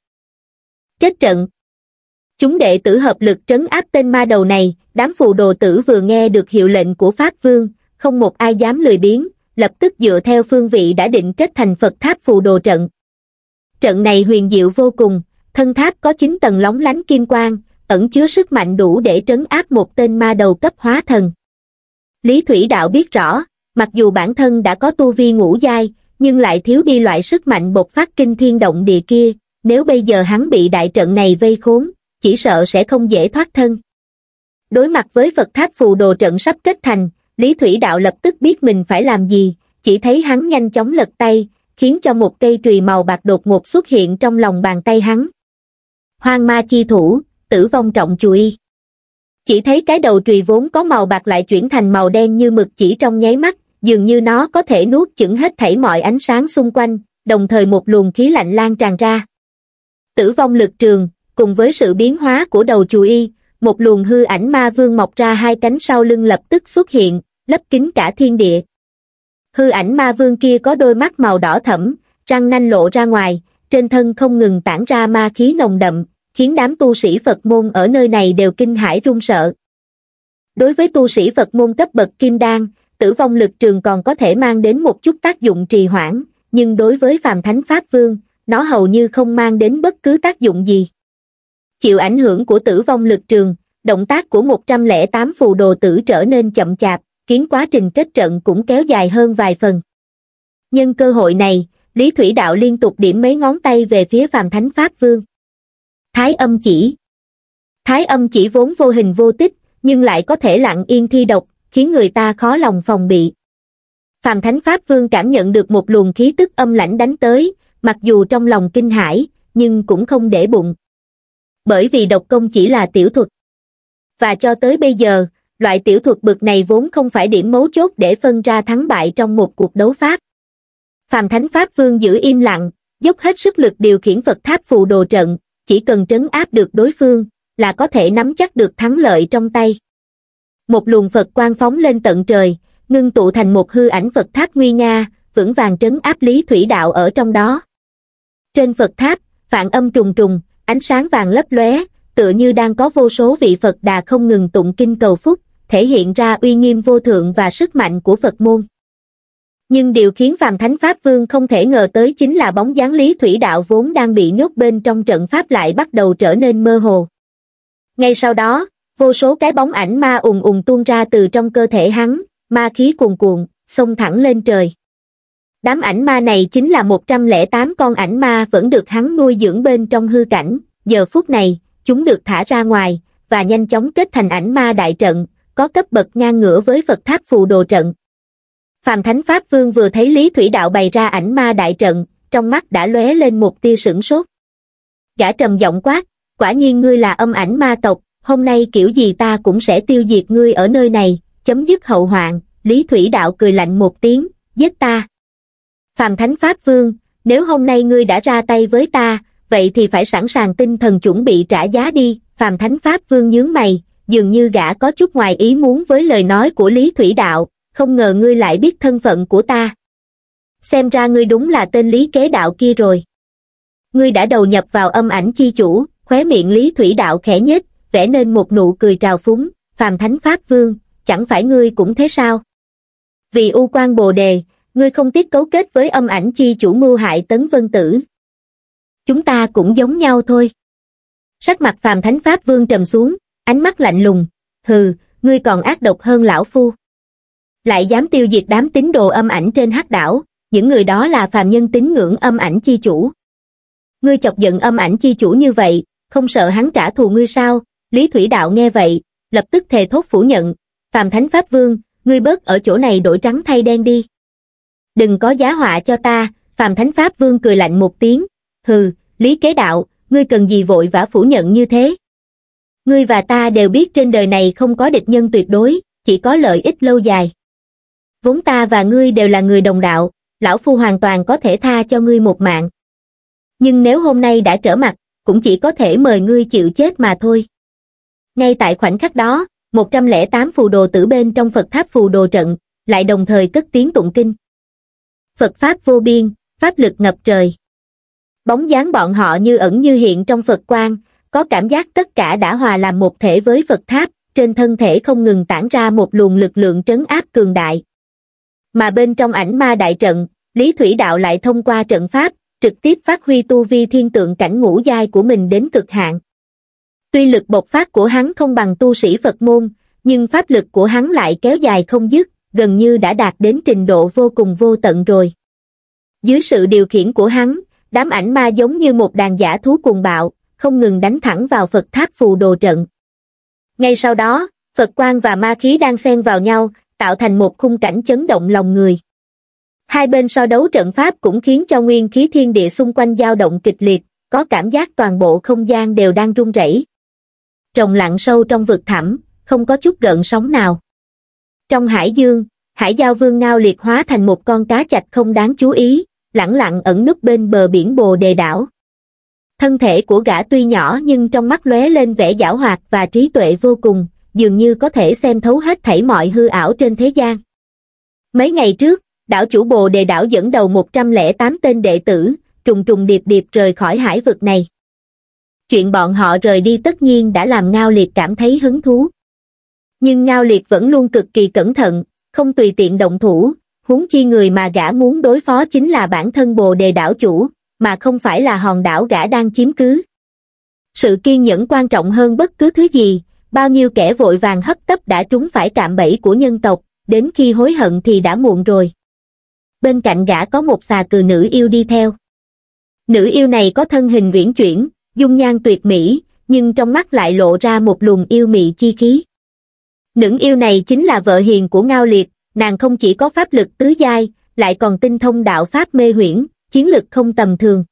Kết trận. Chúng đệ tử hợp lực trấn áp tên ma đầu này, đám phù đồ tử vừa nghe được hiệu lệnh của Pháp Vương, không một ai dám lười biếng, lập tức dựa theo phương vị đã định kết thành Phật tháp phù đồ trận. Trận này huyền diệu vô cùng, thân tháp có chín tầng lóng lánh kim quang, ẩn chứa sức mạnh đủ để trấn áp một tên ma đầu cấp hóa thần. Lý Thủy Đạo biết rõ, mặc dù bản thân đã có tu vi ngũ giai, nhưng lại thiếu đi loại sức mạnh bộc phát kinh thiên động địa kia, nếu bây giờ hắn bị đại trận này vây khốn, chỉ sợ sẽ không dễ thoát thân. Đối mặt với Phật tháp phù đồ trận sắp kết thành, Lý Thủy Đạo lập tức biết mình phải làm gì, chỉ thấy hắn nhanh chóng lật tay, khiến cho một cây chùy màu bạc đột ngột xuất hiện trong lòng bàn tay hắn. Hoang ma chi thủ, tử vong trọng chùy. Chỉ thấy cái đầu chùy vốn có màu bạc lại chuyển thành màu đen như mực chỉ trong nháy mắt, dường như nó có thể nuốt chửng hết thảy mọi ánh sáng xung quanh, đồng thời một luồng khí lạnh lan tràn ra. Tử vong lực trường, cùng với sự biến hóa của đầu chùy, một luồng hư ảnh ma vương mọc ra hai cánh sau lưng lập tức xuất hiện, lấp kín cả thiên địa. Hư ảnh ma vương kia có đôi mắt màu đỏ thẫm, răng nanh lộ ra ngoài, trên thân không ngừng tản ra ma khí nồng đậm, khiến đám tu sĩ Phật môn ở nơi này đều kinh hãi run sợ. Đối với tu sĩ Phật môn cấp bậc kim đan, tử vong lực trường còn có thể mang đến một chút tác dụng trì hoãn, nhưng đối với Phàm Thánh Pháp Vương, nó hầu như không mang đến bất cứ tác dụng gì. Chịu ảnh hưởng của tử vong lực trường, động tác của một trăm lẻ tám phù đồ tử trở nên chậm chạp, khiến quá trình kết trận cũng kéo dài hơn vài phần. Nhân cơ hội này, Lý Thủy Đạo liên tục điểm mấy ngón tay về phía Phàm Thánh Pháp Vương. Thái âm chỉ. Thái âm chỉ vốn vô hình vô tích, nhưng lại có thể lặng yên thi độc, khiến người ta khó lòng phòng bị. Phàm Thánh Pháp Vương cảm nhận được một luồng khí tức âm lãnh đánh tới, mặc dù trong lòng kinh hãi, nhưng cũng không để bụng. Bởi vì độc công chỉ là tiểu thuật. Và cho tới bây giờ, loại tiểu thuật bực này vốn không phải điểm mấu chốt để phân ra thắng bại trong một cuộc đấu pháp. Phàm Thánh Pháp Vương giữ im lặng, dốc hết sức lực điều khiển Phật tháp phù đồ trận, chỉ cần trấn áp được đối phương, là có thể nắm chắc được thắng lợi trong tay. Một luồng Phật quang phóng lên tận trời, ngưng tụ thành một hư ảnh Phật tháp nguy nga, vững vàng trấn áp Lý Thủy Đạo ở trong đó. Trên Phật tháp, vạn âm trùng trùng, ánh sáng vàng lấp lóe, tựa như đang có vô số vị Phật Đà không ngừng tụng kinh cầu phúc, thể hiện ra uy nghiêm vô thượng và sức mạnh của Phật môn. Nhưng điều khiến Phàm Thánh Pháp Vương không thể ngờ tới chính là bóng dáng Lý Thủy Đạo vốn đang bị nhốt bên trong trận pháp lại bắt đầu trở nên mơ hồ. Ngay sau đó, vô số cái bóng ảnh ma ùng ùng tuôn ra từ trong cơ thể hắn, ma khí cuồn cuộn, xông thẳng lên trời. Đám ảnh ma này chính là một trăm lẻ tám con ảnh ma vẫn được hắn nuôi dưỡng bên trong hư cảnh, giờ phút này, chúng được thả ra ngoài, và nhanh chóng kết thành ảnh ma đại trận, có cấp bậc ngang ngửa với Phật tháp phù đồ trận. Phàm Thánh Pháp Vương vừa thấy Lý Thủy Đạo bày ra ảnh ma đại trận, trong mắt đã lóe lên một tia sửng sốt. Gã trầm giọng quát, quả nhiên ngươi là âm ảnh ma tộc, hôm nay kiểu gì ta cũng sẽ tiêu diệt ngươi ở nơi này, chấm dứt hậu hoạn. Lý Thủy Đạo cười lạnh một tiếng, giết ta. Phàm Thánh Pháp Vương, nếu hôm nay ngươi đã ra tay với ta, vậy thì phải sẵn sàng tinh thần chuẩn bị trả giá đi. Phàm Thánh Pháp Vương nhướng mày, dường như gã có chút ngoài ý muốn với lời nói của Lý Thủy Đạo, không ngờ ngươi lại biết thân phận của ta. Xem ra ngươi đúng là tên Lý Kế Đạo kia rồi. Ngươi đã đầu nhập vào âm ảnh chi chủ, khóe miệng Lý Thủy Đạo khẽ nhếch, vẽ nên một nụ cười trào phúng. Phàm Thánh Pháp Vương, chẳng phải ngươi cũng thế sao? Vì U Quan Bồ Đề, ngươi không tiếc cấu kết với âm ảnh chi chủ mưu hại Tấn Vân Tử. Chúng ta cũng giống nhau thôi. Sắc mặt Phàm Thánh Pháp Vương trầm xuống, ánh mắt lạnh lùng, hừ, ngươi còn ác độc hơn lão phu. Lại dám tiêu diệt đám tín đồ âm ảnh trên hắc đảo, những người đó là phàm nhân tín ngưỡng âm ảnh chi chủ. Ngươi chọc giận âm ảnh chi chủ như vậy, không sợ hắn trả thù ngươi sao? Lý Thủy Đạo nghe vậy, lập tức thề thốt phủ nhận, Phàm Thánh Pháp Vương, ngươi bớt ở chỗ này đổi trắng thay đen đi. Đừng có giá họa cho ta, Phàm Thánh Pháp Vương cười lạnh một tiếng, hừ, Lý Kế Đạo, ngươi cần gì vội vã phủ nhận như thế? Ngươi và ta đều biết trên đời này không có địch nhân tuyệt đối, chỉ có lợi ích lâu dài. Vốn ta và ngươi đều là người đồng đạo, lão phu hoàn toàn có thể tha cho ngươi một mạng. Nhưng nếu hôm nay đã trở mặt, cũng chỉ có thể mời ngươi chịu chết mà thôi. Ngay tại khoảnh khắc đó, một trăm lẻ tám phù đồ tử bên trong Phật tháp phù đồ trận, lại đồng thời cất tiếng tụng kinh. Phật Pháp vô biên, Pháp lực ngập trời. Bóng dáng bọn họ như ẩn như hiện trong Phật quang, có cảm giác tất cả đã hòa làm một thể với Phật tháp, trên thân thể không ngừng tản ra một luồng lực lượng trấn áp cường đại. Mà bên trong ảnh ma đại trận, Lý Thủy Đạo lại thông qua trận pháp, trực tiếp phát huy tu vi thiên tượng cảnh ngũ giai của mình đến cực hạn. Tuy lực bộc phát của hắn không bằng tu sĩ Phật môn, nhưng pháp lực của hắn lại kéo dài không dứt, gần như đã đạt đến trình độ vô cùng vô tận rồi. Dưới sự điều khiển của hắn, đám ảnh ma giống như một đàn dã thú cuồng bạo, không ngừng đánh thẳng vào Phật tháp phù đồ trận. Ngay sau đó, Phật quang và ma khí đang xen vào nhau, tạo thành một khung cảnh chấn động lòng người. Hai bên so đấu trận pháp cũng khiến cho nguyên khí thiên địa xung quanh dao động kịch liệt, có cảm giác toàn bộ không gian đều đang rung rẩy. Trầm lặng sâu trong vực thẳm, không có chút gợn sóng nào. Trong hải dương, Hải Giao Vương Ngao Liệt hóa thành một con cá chạch không đáng chú ý, lẳng lặng ẩn núp bên bờ biển Bồ Đề đảo. Thân thể của gã tuy nhỏ nhưng trong mắt lóe lên vẻ giảo hoạt và trí tuệ vô cùng, dường như có thể xem thấu hết thảy mọi hư ảo trên thế gian. Mấy ngày trước, đảo chủ Bồ Đề đảo dẫn đầu một trăm lẻ tám tên đệ tử, trùng trùng điệp điệp rời khỏi hải vực này. Chuyện bọn họ rời đi tất nhiên đã làm Ngao Liệt cảm thấy hứng thú. Nhưng Ngao Liệt vẫn luôn cực kỳ cẩn thận, không tùy tiện động thủ, huống chi người mà gã muốn đối phó chính là bản thân Bồ Đề đảo chủ, mà không phải là hòn đảo gã đang chiếm cứ. Sự kiên nhẫn quan trọng hơn bất cứ thứ gì, bao nhiêu kẻ vội vàng hấp tấp đã trúng phải cạm bẫy của nhân tộc, đến khi hối hận thì đã muộn rồi. Bên cạnh gã có một xà cừ nữ yêu đi theo. Nữ yêu này có thân hình uyển chuyển, dung nhan tuyệt mỹ, nhưng trong mắt lại lộ ra một luồng yêu mị chi khí. Nữ yêu này chính là vợ hiền của Ngao Liệt, nàng không chỉ có pháp lực tứ giai, lại còn tinh thông đạo pháp mê huyễn, chiến lực không tầm thường.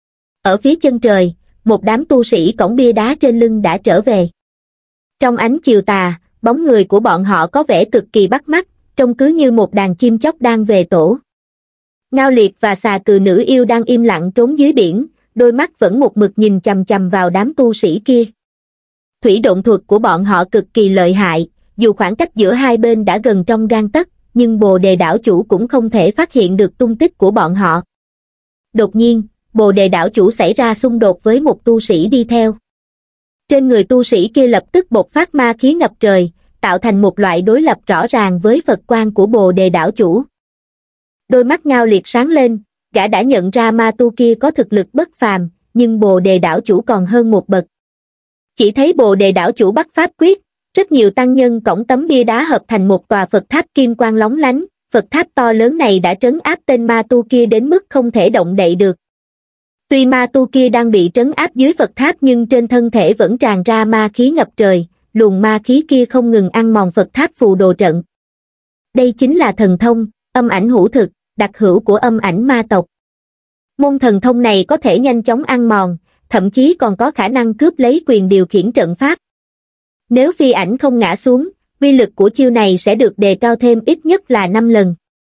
Ở phía chân trời, một đám tu sĩ cõng bia đá trên lưng đã trở về. Trong ánh chiều tà, bóng người của bọn họ có vẻ cực kỳ bắt mắt, trông cứ như một đàn chim chóc đang về tổ. Ngao Liệt và xà cừ nữ yêu đang im lặng trốn dưới biển, đôi mắt vẫn một mực nhìn chằm chằm vào đám tu sĩ kia. Thủy độn thuật của bọn họ cực kỳ lợi hại, dù khoảng cách giữa hai bên đã gần trong gang tấc, nhưng Bồ Đề đảo chủ cũng không thể phát hiện được tung tích của bọn họ. Đột nhiên, Bồ Đề đảo chủ xảy ra xung đột với một tu sĩ đi theo. Trên người tu sĩ kia lập tức bộc phát ma khí ngập trời, tạo thành một loại đối lập rõ ràng với Phật quang của Bồ Đề đảo chủ. Đôi mắt Ngao Liệt sáng lên, gã đã nhận ra ma tu kia có thực lực bất phàm, nhưng Bồ Đề đảo chủ còn hơn một bậc. Chỉ thấy Bồ Đề đảo chủ bắt pháp quyết, rất nhiều tăng nhân cõng tấm bia đá hợp thành một tòa Phật tháp kim quang lóng lánh, Phật tháp to lớn này đã trấn áp tên ma tu kia đến mức không thể động đậy được. Tuy ma tu kia đang bị trấn áp dưới Phật tháp nhưng trên thân thể vẫn tràn ra ma khí ngập trời, luồng ma khí kia không ngừng ăn mòn Phật tháp phù đồ trận. Đây chính là thần thông, âm ảnh hữu thực, đặc hữu của âm ảnh ma tộc. Môn thần thông này có thể nhanh chóng ăn mòn, thậm chí còn có khả năng cướp lấy quyền điều khiển trận pháp. Nếu phi ảnh không ngã xuống, uy lực của chiêu này sẽ được đề cao thêm ít nhất là năm lần.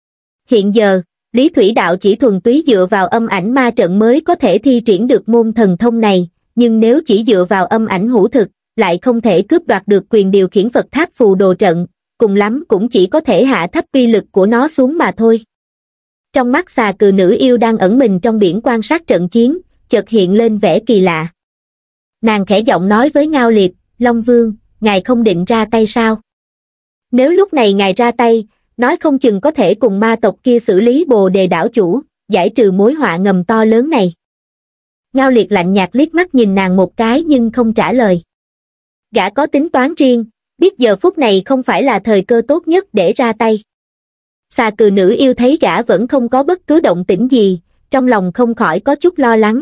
Hiện giờ, Lý Thủy Đạo chỉ thuần túy dựa vào âm ảnh ma trận mới có thể thi triển được môn thần thông này, nhưng nếu chỉ dựa vào âm ảnh hữu thực, lại không thể cướp đoạt được quyền điều khiển Phật tháp phù đồ trận, cùng lắm cũng chỉ có thể hạ thấp uy lực của nó xuống mà thôi. Trong mắt xà cừ nữ yêu đang ẩn mình trong biển quan sát trận chiến, chợt hiện lên vẻ kỳ lạ. Nàng khẽ giọng nói với Ngao Liệt, Long Vương, ngài không định ra tay sao? Nếu lúc này ngài ra tay, nói không chừng có thể cùng ma tộc kia xử lý Bồ Đề đảo chủ, giải trừ mối họa ngầm to lớn này. Ngao Liệt lạnh nhạt liếc mắt nhìn nàng một cái nhưng không trả lời. Gã có tính toán riêng, biết giờ phút này không phải là thời cơ tốt nhất để ra tay. Xà cừ nữ yêu thấy gã vẫn không có bất cứ động tĩnh gì, trong lòng không khỏi có chút lo lắng.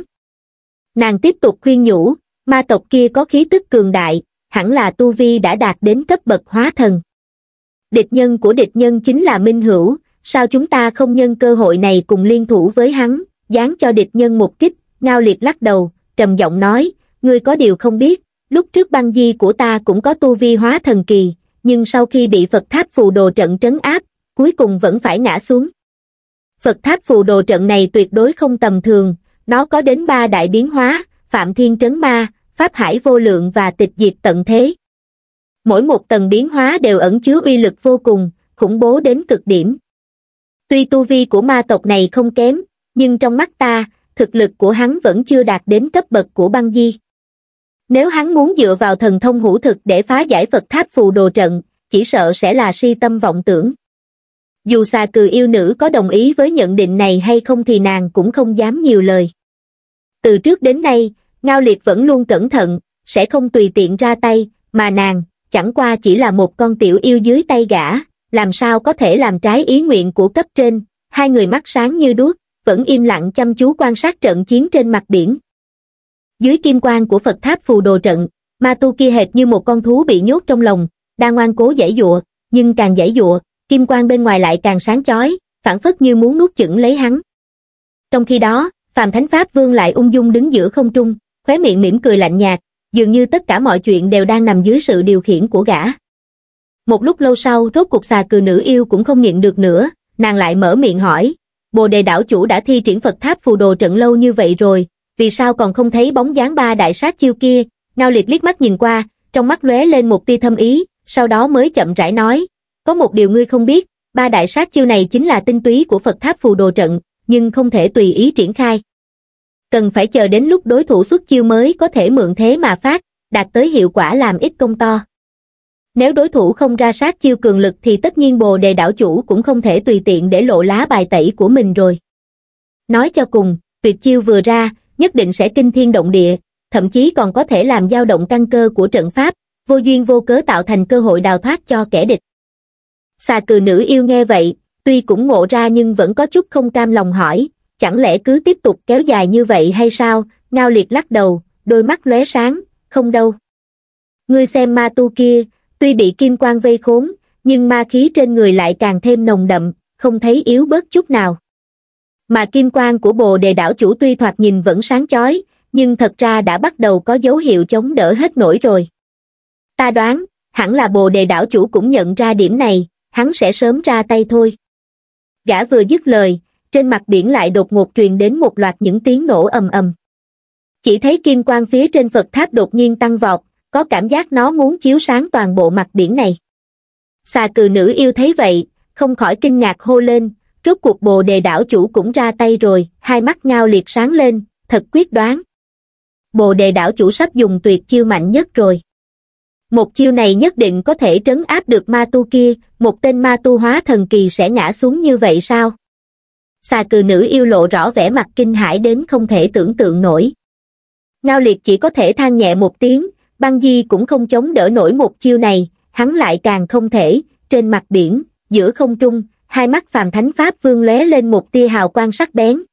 Nàng tiếp tục khuyên nhủ, ma tộc kia có khí tức cường đại, hẳn là tu vi đã đạt đến cấp bậc hóa thần. Địch nhân của địch nhân chính là minh hữu, sao chúng ta không nhân cơ hội này cùng liên thủ với hắn, giáng cho địch nhân một kích. Ngao Liệt lắc đầu, trầm giọng nói, ngươi có điều không biết, lúc trước băng di của ta cũng có tu vi hóa thần kỳ, nhưng sau khi bị Phật Tháp Phù Đồ Trận trấn áp, cuối cùng vẫn phải ngã xuống. Phật Tháp Phù Đồ Trận này tuyệt đối không tầm thường, nó có đến ba đại biến hóa, Phạm Thiên Trấn Ma, Pháp Hải Vô Lượng và Tịch Diệt Tận Thế. Mỗi một tầng biến hóa đều ẩn chứa uy lực vô cùng, khủng bố đến cực điểm. Tuy tu vi của ma tộc này không kém, nhưng trong mắt ta, thực lực của hắn vẫn chưa đạt đến cấp bậc của băng di. Nếu hắn muốn dựa vào thần thông hữu thực để phá giải Phật Tháp Phù Đồ Trận, chỉ sợ sẽ là si tâm vọng tưởng. Dù Xà Cừ yêu nữ có đồng ý với nhận định này hay không thì nàng cũng không dám nhiều lời. Từ trước đến nay, Ngao Liệt vẫn luôn cẩn thận, sẽ không tùy tiện ra tay, mà nàng, chẳng qua chỉ là một con tiểu yêu dưới tay gã, làm sao có thể làm trái ý nguyện của cấp trên. Hai người mắt sáng như đuốc, vẫn im lặng chăm chú quan sát trận chiến trên mặt biển. Dưới kim quang của Phật Tháp Phù Đồ Trận, ma tu kia hệt như một con thú bị nhốt trong lồng, đang ngoan cố giãy giụa, nhưng càng giãy giụa, kim quang bên ngoài lại càng sáng chói, phảng phất như muốn nuốt chửng lấy hắn. Trong khi đó, Phàm Thánh Pháp Vương lại ung dung đứng giữa không trung, khóe miệng mỉm cười lạnh nhạt, dường như tất cả mọi chuyện đều đang nằm dưới sự điều khiển của gã. Một lúc lâu sau, rốt cuộc Xà Cừ nữ yêu cũng không nhịn được nữa, nàng lại mở miệng hỏi, Bồ Đề đảo chủ đã thi triển Phật Tháp Phù Đồ Trận lâu như vậy rồi, vì sao còn không thấy bóng dáng ba đại sát chiêu kia? Ngao Liệt liếc mắt nhìn qua, trong mắt lóe lên một tia thâm ý, sau đó mới chậm rãi nói, có một điều ngươi không biết, ba đại sát chiêu này chính là tinh túy của Phật Tháp Phù Đồ Trận, nhưng không thể tùy ý triển khai. Cần phải chờ đến lúc đối thủ xuất chiêu mới có thể mượn thế mà phát, đạt tới hiệu quả làm ít công to. Nếu đối thủ không ra sát chiêu cường lực thì tất nhiên Bồ Đề đảo chủ cũng không thể tùy tiện để lộ lá bài tẩy của mình rồi. Nói cho cùng, tuyệt chiêu vừa ra, nhất định sẽ kinh thiên động địa, thậm chí còn có thể làm dao động căn cơ của trận pháp, vô duyên vô cớ tạo thành cơ hội đào thoát cho kẻ địch. Xà Cừ nữ yêu nghe vậy, tuy cũng ngộ ra nhưng vẫn có chút không cam lòng hỏi, chẳng lẽ cứ tiếp tục kéo dài như vậy hay sao? Ngao Liệt lắc đầu, đôi mắt lóe sáng, không đâu. Ngươi xem ma tu kia, tuy bị kim quang vây khốn, nhưng ma khí trên người lại càng thêm nồng đậm, không thấy yếu bớt chút nào. Mà kim quang của Bồ Đề đảo chủ tuy thoạt nhìn vẫn sáng chói, nhưng thật ra đã bắt đầu có dấu hiệu chống đỡ hết nổi rồi. Ta đoán, hẳn là Bồ Đề đảo chủ cũng nhận ra điểm này, hắn sẽ sớm ra tay thôi. Gã vừa dứt lời, trên mặt biển lại đột ngột truyền đến một loạt những tiếng nổ ầm ầm. Chỉ thấy kim quang phía trên Phật tháp đột nhiên tăng vọt, có cảm giác nó muốn chiếu sáng toàn bộ mặt biển này. Xà Cừ nữ yêu thấy vậy, không khỏi kinh ngạc hô lên, rốt cuộc Bồ Đề đảo chủ cũng ra tay rồi. Hai mắt Ngao Liệt sáng lên, thật quyết đoán. Bồ Đề đảo chủ sắp dùng tuyệt chiêu mạnh nhất rồi. Một chiêu này nhất định có thể trấn áp được ma tu kia, một tên ma tu hóa thần kỳ sẽ ngã xuống như vậy sao? Xà Cừ nữ yêu lộ rõ vẻ mặt kinh hãi đến không thể tưởng tượng nổi. Ngao Liệt chỉ có thể than nhẹ một tiếng, băng di cũng không chống đỡ nổi một chiêu này, hắn lại càng không thể. Trên mặt biển, giữa không trung, hai mắt Phàm Thánh Pháp Vương lóe lên một tia hào quang sắc bén.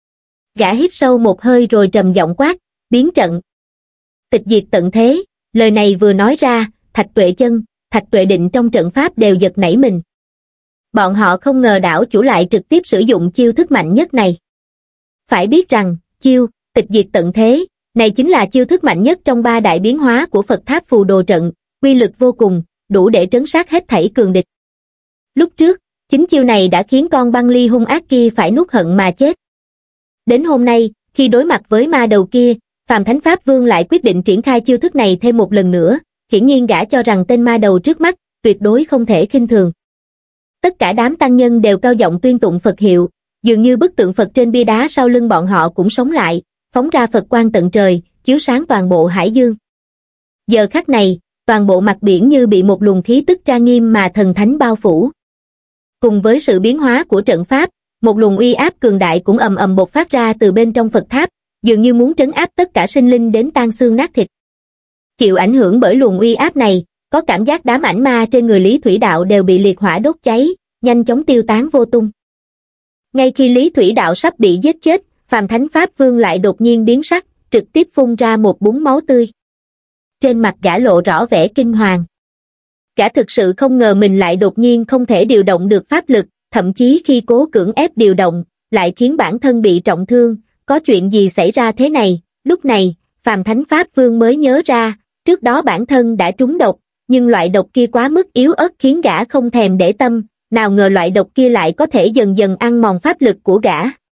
Gã hít sâu một hơi rồi trầm giọng quát, biến trận. Tịch diệt tận thế. Lời này vừa nói ra, Thạch Tuệ Chân, Thạch Tuệ Định trong trận pháp đều giật nảy mình. Bọn họ không ngờ đảo chủ lại trực tiếp sử dụng chiêu thức mạnh nhất này. Phải biết rằng, chiêu tịch diệt tận thế này chính là chiêu thức mạnh nhất trong ba đại biến hóa của Phật Tháp Phù Đồ Trận, uy lực vô cùng, đủ để trấn sát hết thảy cường địch. Lúc trước, chính chiêu này đã khiến con băng ly hung ác kia phải nuốt hận mà chết. Đến hôm nay, khi đối mặt với ma đầu kia, Phàm Thánh Pháp Vương lại quyết định triển khai chiêu thức này thêm một lần nữa, hiển nhiên gã cho rằng tên ma đầu trước mắt, tuyệt đối không thể khinh thường. Tất cả đám tăng nhân đều cao giọng tuyên tụng Phật hiệu, dường như bức tượng Phật trên bia đá sau lưng bọn họ cũng sống lại, phóng ra Phật quang tận trời, chiếu sáng toàn bộ hải dương. Giờ khắc này, toàn bộ mặt biển như bị một luồng khí tức trang nghiêm mà thần thánh bao phủ. Cùng với sự biến hóa của trận pháp, một luồng uy áp cường đại cũng ầm ầm bộc phát ra từ bên trong Phật tháp, dường như muốn trấn áp tất cả sinh linh đến tan xương nát thịt. Chịu ảnh hưởng bởi luồng uy áp này, có cảm giác đám ảnh ma trên người Lý Thủy Đạo đều bị liệt hỏa đốt cháy, nhanh chóng tiêu tán vô tung. Ngay khi Lý Thủy Đạo sắp bị giết chết, Phàm Thánh Pháp Vương lại đột nhiên biến sắc, trực tiếp phun ra một búng máu tươi. Trên mặt gã lộ rõ vẻ kinh hoàng. Gã thực sự không ngờ mình lại đột nhiên không thể điều động được pháp lực, thậm chí khi cố cưỡng ép điều động, lại khiến bản thân bị trọng thương, có chuyện gì xảy ra thế này? Lúc này, Phàm Thánh Pháp Vương mới nhớ ra, trước đó bản thân đã trúng độc, nhưng loại độc kia quá mức yếu ớt khiến gã không thèm để tâm, nào ngờ loại độc kia lại có thể dần dần ăn mòn pháp lực của gã.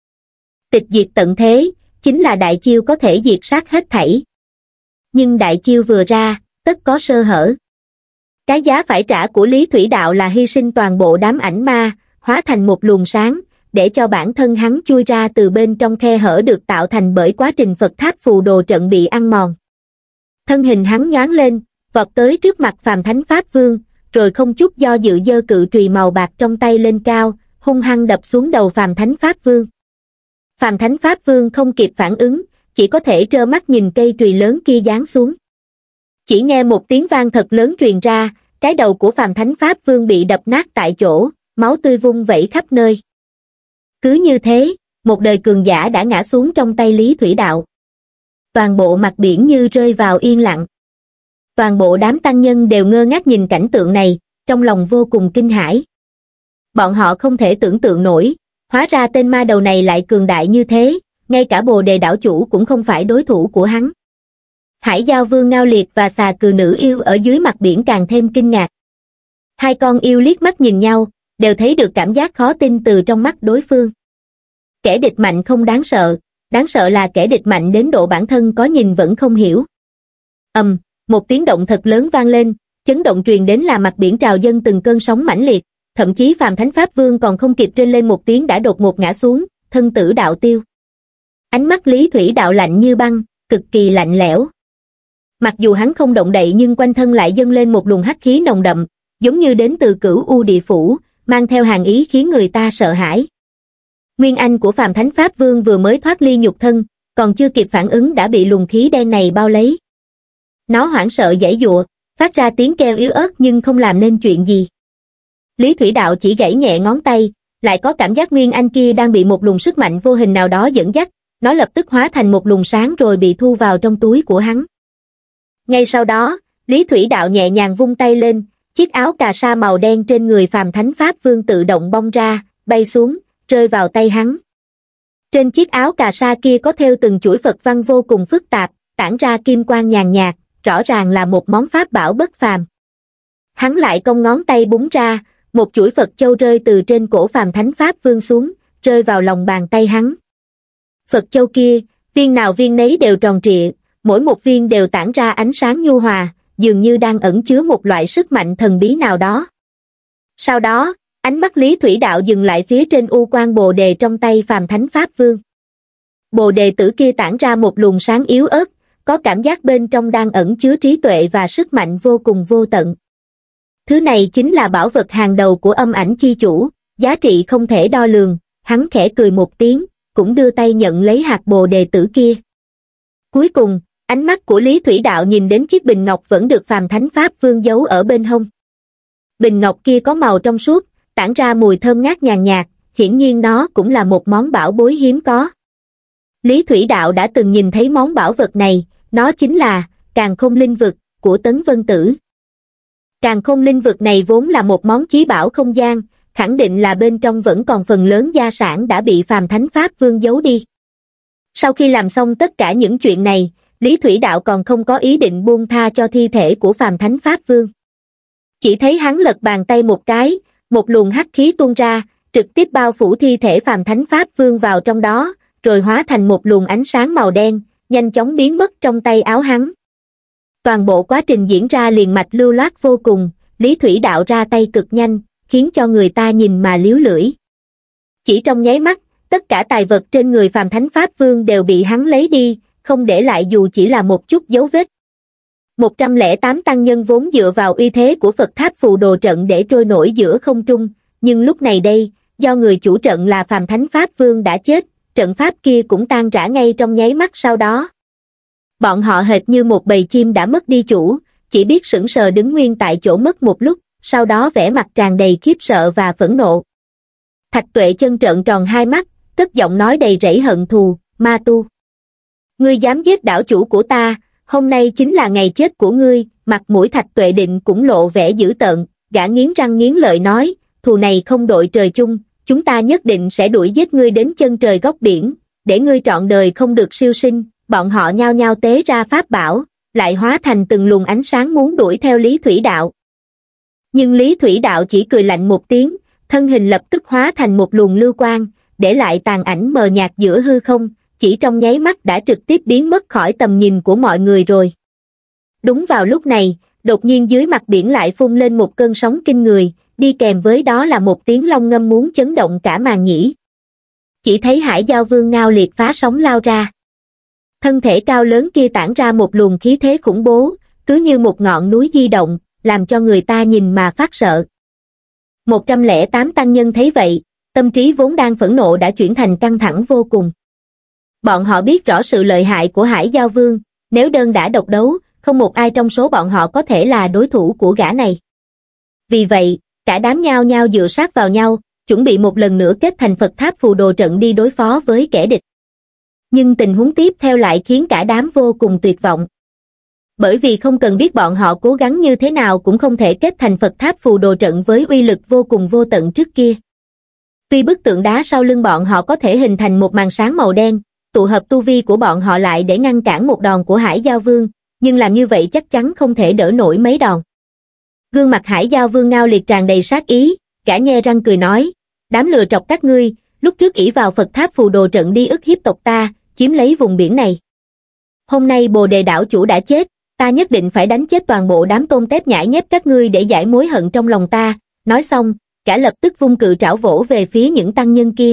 Tịch diệt tận thế, chính là đại chiêu có thể diệt sát hết thảy. Nhưng đại chiêu vừa ra, tất có sơ hở. Cái giá phải trả của Lý Thủy Đạo là hy sinh toàn bộ đám ảnh ma, hóa thành một luồng sáng, để cho bản thân hắn chui ra từ bên trong khe hở được tạo thành bởi quá trình Phật tháp phù đồ trận bị ăn mòn. Thân hình hắn nhoáng lên, vọt tới trước mặt Phàm Thánh Pháp Vương, rồi không chút do dự giơ cự chùy màu bạc trong tay lên cao, hung hăng đập xuống đầu Phàm Thánh Pháp Vương. Phàm Thánh Pháp Vương không kịp phản ứng, chỉ có thể trơ mắt nhìn cây chùy lớn kia giáng xuống. Chỉ nghe một tiếng vang thật lớn truyền ra, cái đầu của Phàm Thánh Pháp Vương bị đập nát tại chỗ, máu tươi vung vẩy khắp nơi. Cứ như thế, một đời cường giả đã ngã xuống trong tay Lý Thủy Đạo. Toàn bộ mặt biển như rơi vào yên lặng. Toàn bộ đám tăng nhân đều ngơ ngác nhìn cảnh tượng này, trong lòng vô cùng kinh hãi. Bọn họ không thể tưởng tượng nổi, hóa ra tên ma đầu này lại cường đại như thế, ngay cả Bồ Đề đảo chủ cũng không phải đối thủ của hắn. Hải Giao Vương Ngao Liệt và xà cừ nữ yêu ở dưới mặt biển càng thêm kinh ngạc. Hai con yêu liếc mắt nhìn nhau, đều thấy được cảm giác khó tin từ trong mắt đối phương. Kẻ địch mạnh không đáng sợ, đáng sợ là kẻ địch mạnh đến độ bản thân có nhìn vẫn không hiểu. Ầm, um, một tiếng động thật lớn vang lên, chấn động truyền đến là mặt biển trào dâng từng cơn sóng mãnh liệt, thậm chí Phàm Thánh Pháp Vương còn không kịp rên lên một tiếng đã đột ngột ngã xuống, thân tử đạo tiêu. Ánh mắt Lý Thủy Đạo lạnh như băng, cực kỳ lạnh lẽo. Mặc dù hắn không động đậy nhưng quanh thân lại dâng lên một luồng hắc khí nồng đậm, giống như đến từ Cửu U Địa Phủ, mang theo hàn ý khiến người ta sợ hãi. Nguyên anh của Phàm Thánh Pháp Vương vừa mới thoát ly nhục thân, còn chưa kịp phản ứng đã bị luồng khí đen này bao lấy. Nó hoảng sợ giãy giụa, phát ra tiếng kêu yếu ớt nhưng không làm nên chuyện gì. Lý Thủy Đạo chỉ gãy nhẹ ngón tay, lại có cảm giác nguyên anh kia đang bị một luồng sức mạnh vô hình nào đó dẫn dắt, nó lập tức hóa thành một luồng sáng rồi bị thu vào trong túi của hắn. Ngay sau đó, Lý Thủy Đạo nhẹ nhàng vung tay lên, chiếc áo cà sa màu đen trên người Phàm Thánh Pháp Vương tự động bong ra, bay xuống, rơi vào tay hắn. Trên chiếc áo cà sa kia có thêu từng chuỗi Phật văn vô cùng phức tạp, tản ra kim quang nhàn nhạt, rõ ràng là một món pháp bảo bất phàm. Hắn lại cong ngón tay búng ra, một chuỗi Phật châu rơi từ trên cổ Phàm Thánh Pháp Vương xuống, rơi vào lòng bàn tay hắn. Phật châu kia, viên nào viên nấy đều tròn trịa, mỗi một viên đều tản ra ánh sáng nhu hòa, dường như đang ẩn chứa một loại sức mạnh thần bí nào đó. Sau đó, ánh mắt Lý Thủy Đạo dừng lại phía trên u quan bồ đề trong tay Phàm Thánh Pháp Vương. Bồ đề tử kia tản ra một luồng sáng yếu ớt, có cảm giác bên trong đang ẩn chứa trí tuệ và sức mạnh vô cùng vô tận. Thứ này chính là bảo vật hàng đầu của âm ảnh chi chủ, giá trị không thể đo lường. Hắn khẽ cười một tiếng, cũng đưa tay nhận lấy hạt bồ đề tử kia. Cuối cùng, ánh mắt của Lý Thủy Đạo nhìn đến chiếc bình ngọc vẫn được Phàm Thánh Pháp Vương giấu ở bên hông. Bình ngọc kia có màu trong suốt, tản ra mùi thơm ngát nhàn nhạt, hiển nhiên nó cũng là một món bảo bối hiếm có. Lý Thủy Đạo đã từng nhìn thấy món bảo vật này, nó chính là Càn Khôn Linh Vực của Tấn Vân Tử. Càn Khôn Linh Vực này vốn là một món chí bảo không gian, khẳng định là bên trong vẫn còn phần lớn gia sản đã bị Phàm Thánh Pháp Vương giấu đi. Sau khi làm xong tất cả những chuyện này, Lý Thủy Đạo còn không có ý định buông tha cho thi thể của Phàm Thánh Pháp Vương. Chỉ thấy hắn lật bàn tay một cái, một luồng hắc khí tuôn ra, trực tiếp bao phủ thi thể Phàm Thánh Pháp Vương vào trong đó, rồi hóa thành một luồng ánh sáng màu đen, nhanh chóng biến mất trong tay áo hắn. Toàn bộ quá trình diễn ra liền mạch lưu loát vô cùng, Lý Thủy Đạo ra tay cực nhanh, khiến cho người ta nhìn mà líu lưỡi. Chỉ trong nháy mắt, tất cả tài vật trên người Phàm Thánh Pháp Vương đều bị hắn lấy đi, không để lại dù chỉ là một chút dấu vết. một trăm lẻ tám tăng nhân vốn dựa vào uy thế của Phật tháp phù đồ trận để trôi nổi giữa không trung, nhưng lúc này đây, do người chủ trận là Phàm Thánh Pháp Vương đã chết, trận pháp kia cũng tan rã ngay trong nháy mắt sau đó. Bọn họ hệt như một bầy chim đã mất đi chủ, chỉ biết sững sờ đứng nguyên tại chỗ mất một lúc, sau đó vẻ mặt tràn đầy khiếp sợ và phẫn nộ. Thạch Tuệ Chân trợn tròn hai mắt, cất giọng nói đầy rẫy hận thù, ma tu. Ngươi dám giết đảo chủ của ta, hôm nay chính là ngày chết của ngươi. Mặt mũi Thạch Tuệ Định cũng lộ vẻ dữ tợn, gã nghiến răng nghiến lợi nói, thù này không đội trời chung, chúng ta nhất định sẽ đuổi giết ngươi đến chân trời góc biển, để ngươi trọn đời không được siêu sinh. Bọn họ nhao nhao tế ra pháp bảo, lại hóa thành từng luồng ánh sáng muốn đuổi theo Lý Thủy Đạo. Nhưng Lý Thủy Đạo chỉ cười lạnh một tiếng, thân hình lập tức hóa thành một luồng lưu quang, để lại tàn ảnh mờ nhạt giữa hư không, chỉ trong nháy mắt đã trực tiếp biến mất khỏi tầm nhìn của mọi người rồi. Đúng vào lúc này, đột nhiên dưới mặt biển lại phun lên một cơn sóng kinh người, đi kèm với đó là một tiếng long ngâm muốn chấn động cả màn nhĩ. Chỉ thấy Hải Giao Vương Ngao Liệt phá sóng lao ra. Thân thể cao lớn kia tản ra một luồng khí thế khủng bố, cứ như một ngọn núi di động, làm cho người ta nhìn mà phát sợ. một trăm lẻ tám tăng nhân thấy vậy, tâm trí vốn đang phẫn nộ đã chuyển thành căng thẳng vô cùng. Bọn họ biết rõ sự lợi hại của Hải Giao Vương, nếu đơn đả độc đấu, không một ai trong số bọn họ có thể là đối thủ của gã này. Vì vậy, cả đám nhao nhao dựa sát vào nhau, chuẩn bị một lần nữa kết thành Phật Tháp Phù Đồ trận đi đối phó với kẻ địch. Nhưng tình huống tiếp theo lại khiến cả đám vô cùng tuyệt vọng. Bởi vì không cần biết bọn họ cố gắng như thế nào cũng không thể kết thành Phật Tháp Phù Đồ trận với uy lực vô cùng vô tận trước kia. Tuy bức tượng đá sau lưng bọn họ có thể hình thành một màn sáng màu đen, tụ hợp tu vi của bọn họ lại để ngăn cản một đòn của Hải Giao Vương, nhưng làm như vậy chắc chắn không thể đỡ nổi mấy đòn. Gương mặt Hải Giao Vương Ngao Liệt tràn đầy sát ý, gã nhe răng cười nói, đám lừa trọc các ngươi, lúc trước ỷ vào Phật Tháp Phù Đồ trận đi ức hiếp tộc ta, chiếm lấy vùng biển này. Hôm nay Bồ Đề đảo chủ đã chết, ta nhất định phải đánh chết toàn bộ đám tôm tép nhãi nhép các ngươi để giải mối hận trong lòng ta. Nói xong, gã lập tức vung cự trảo vỗ về phía những tăng nhân kia.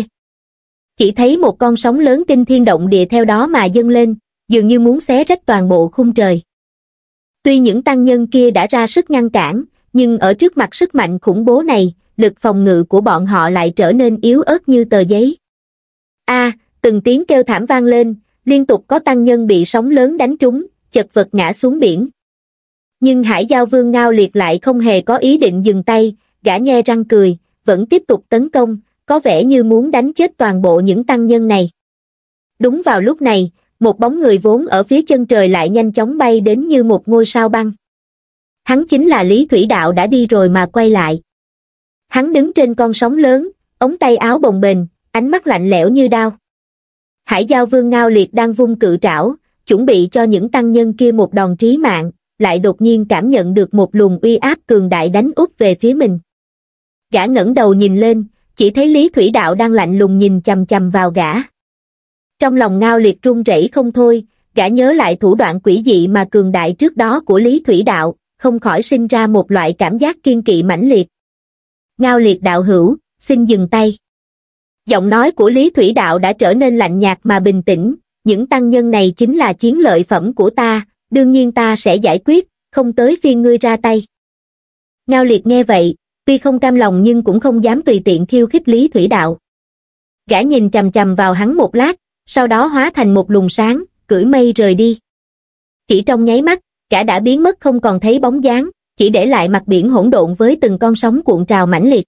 Chỉ thấy một con sóng lớn kinh thiên động địa theo đó mà dâng lên, dường như muốn xé rách toàn bộ khung trời. Tuy những tăng nhân kia đã ra sức ngăn cản, nhưng ở trước mặt sức mạnh khủng bố này, lực phòng ngự của bọn họ lại trở nên yếu ớt như tờ giấy. A, từng tiếng kêu thảm vang lên, liên tục có tăng nhân bị sóng lớn đánh trúng, chật vật ngã xuống biển. Nhưng Hải Giao Vương Ngao Liệt lại không hề có ý định dừng tay, gã nhe răng cười, vẫn tiếp tục tấn công, có vẻ như muốn đánh chết toàn bộ những tăng nhân này. Đúng vào lúc này, một bóng người vốn ở phía chân trời lại nhanh chóng bay đến như một ngôi sao băng. Hắn chính là Lý Thủy Đạo đã đi rồi mà quay lại. Hắn đứng trên con sóng lớn, ống tay áo bồng bềnh, ánh mắt lạnh lẽo như đao. Hải Giao Vương Ngao Liệt đang vung cự trảo, chuẩn bị cho những tăng nhân kia một đòn trí mạng, lại đột nhiên cảm nhận được một luồng uy áp cường đại đánh úp về phía mình. Gã ngẩng đầu nhìn lên, chỉ thấy Lý Thủy Đạo đang lạnh lùng nhìn chằm chằm vào gã. Trong lòng Ngao Liệt run rẩy không thôi, gã nhớ lại thủ đoạn quỷ dị mà cường đại trước đó của Lý Thủy Đạo, không khỏi sinh ra một loại cảm giác kiên kỵ mãnh liệt. Ngao Liệt đạo hữu, xin dừng tay. Giọng nói của Lý Thủy Đạo đã trở nên lạnh nhạt mà bình tĩnh, những tăng nhân này chính là chiến lợi phẩm của ta, đương nhiên ta sẽ giải quyết, không tới phiên ngươi ra tay. Ngao Liệt nghe vậy, tuy không cam lòng nhưng cũng không dám tùy tiện khiêu khích Lý Thủy Đạo. Gã nhìn chằm chằm vào hắn một lát, sau đó hóa thành một luồng sáng, cưỡi mây rời đi. Chỉ trong nháy mắt, gã đã biến mất không còn thấy bóng dáng, chỉ để lại mặt biển hỗn độn với từng con sóng cuộn trào mãnh liệt.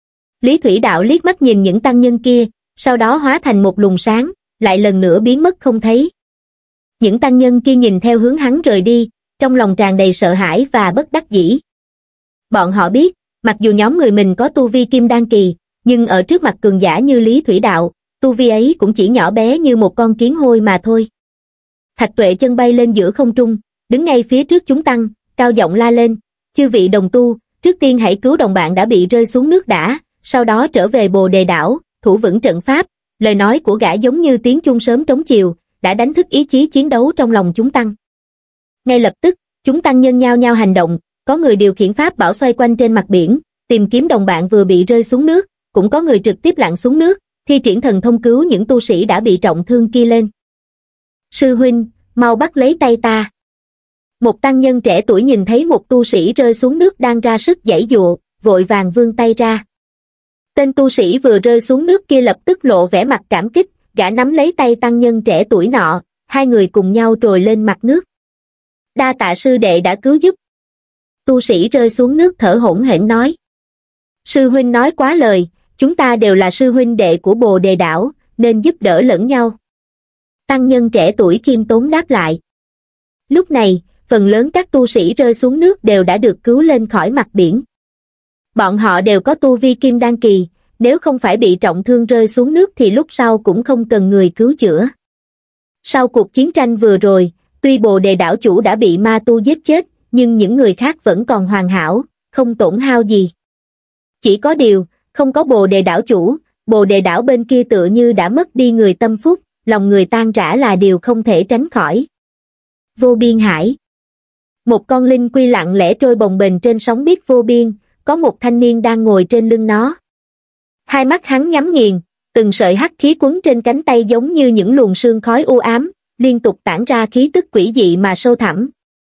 Lý Thủy Đạo liếc mắt nhìn những tăng nhân kia, sau đó hóa thành một luồng sáng, lại lần nữa biến mất không thấy. Những tăng nhân kia nhìn theo hướng hắn rời đi, trong lòng tràn đầy sợ hãi và bất đắc dĩ. Bọn họ biết, mặc dù nhóm người mình có tu vi kim đan kỳ, nhưng ở trước mặt cường giả như Lý Thủy Đạo, tu vi ấy cũng chỉ nhỏ bé như một con kiến hôi mà thôi. Thạch Tuệ chân bay lên giữa không trung, đứng ngay phía trước chúng tăng, cao giọng la lên, chư vị đồng tu, trước tiên hãy cứu đồng bạn đã bị rơi xuống nước đã, sau đó trở về Bồ Đề đảo, thủ vững trận pháp. Lời nói của gã giống như tiếng chuông sớm trống chiều, đã đánh thức ý chí chiến đấu trong lòng chúng tăng. Ngay lập tức, chúng tăng nhân nhao nhao hành động, có người điều khiển pháp bảo xoay quanh trên mặt biển, tìm kiếm đồng bạn vừa bị rơi xuống nước, cũng có người trực tiếp lặn xuống nước, thi triển thần thông cứu những tu sĩ đã bị trọng thương kia lên. Sư huynh, mau bắt lấy tay ta. Một tăng nhân trẻ tuổi nhìn thấy một tu sĩ rơi xuống nước đang ra sức giãy giụa, vội vàng vươn tay ra. Tên tu sĩ vừa rơi xuống nước kia lập tức lộ vẻ mặt cảm kích, gã nắm lấy tay tăng nhân trẻ tuổi nọ, hai người cùng nhau trồi lên mặt nước. Đa tạ sư đệ đã cứu giúp. Tu sĩ rơi xuống nước thở hổn hển nói. Sư huynh nói quá lời, chúng ta đều là sư huynh đệ của Bồ Đề đảo, nên giúp đỡ lẫn nhau. Tăng nhân trẻ tuổi khiêm tốn đáp lại. Lúc này, phần lớn các tu sĩ rơi xuống nước đều đã được cứu lên khỏi mặt biển. Bọn họ đều có tu vi kim đan kỳ, nếu không phải bị trọng thương rơi xuống nước thì lúc sau cũng không cần người cứu chữa. Sau cuộc chiến tranh vừa rồi, tuy Bồ Đề đảo chủ đã bị ma tu giết chết, nhưng những người khác vẫn còn hoàn hảo, không tổn hao gì. Chỉ có điều, không có Bồ Đề đảo chủ, Bồ Đề đảo bên kia tựa như đã mất đi người tâm phúc, lòng người tan rã là điều không thể tránh khỏi. Vô biên hải. Một con linh quy lặng lẽ trôi bồng bềnh trên sóng biếc vô biên, có một thanh niên đang ngồi trên lưng nó. Hai mắt hắn nhắm nghiền, từng sợi hắc khí quấn trên cánh tay giống như những luồng sương khói u ám, liên tục tản ra khí tức quỷ dị mà sâu thẳm.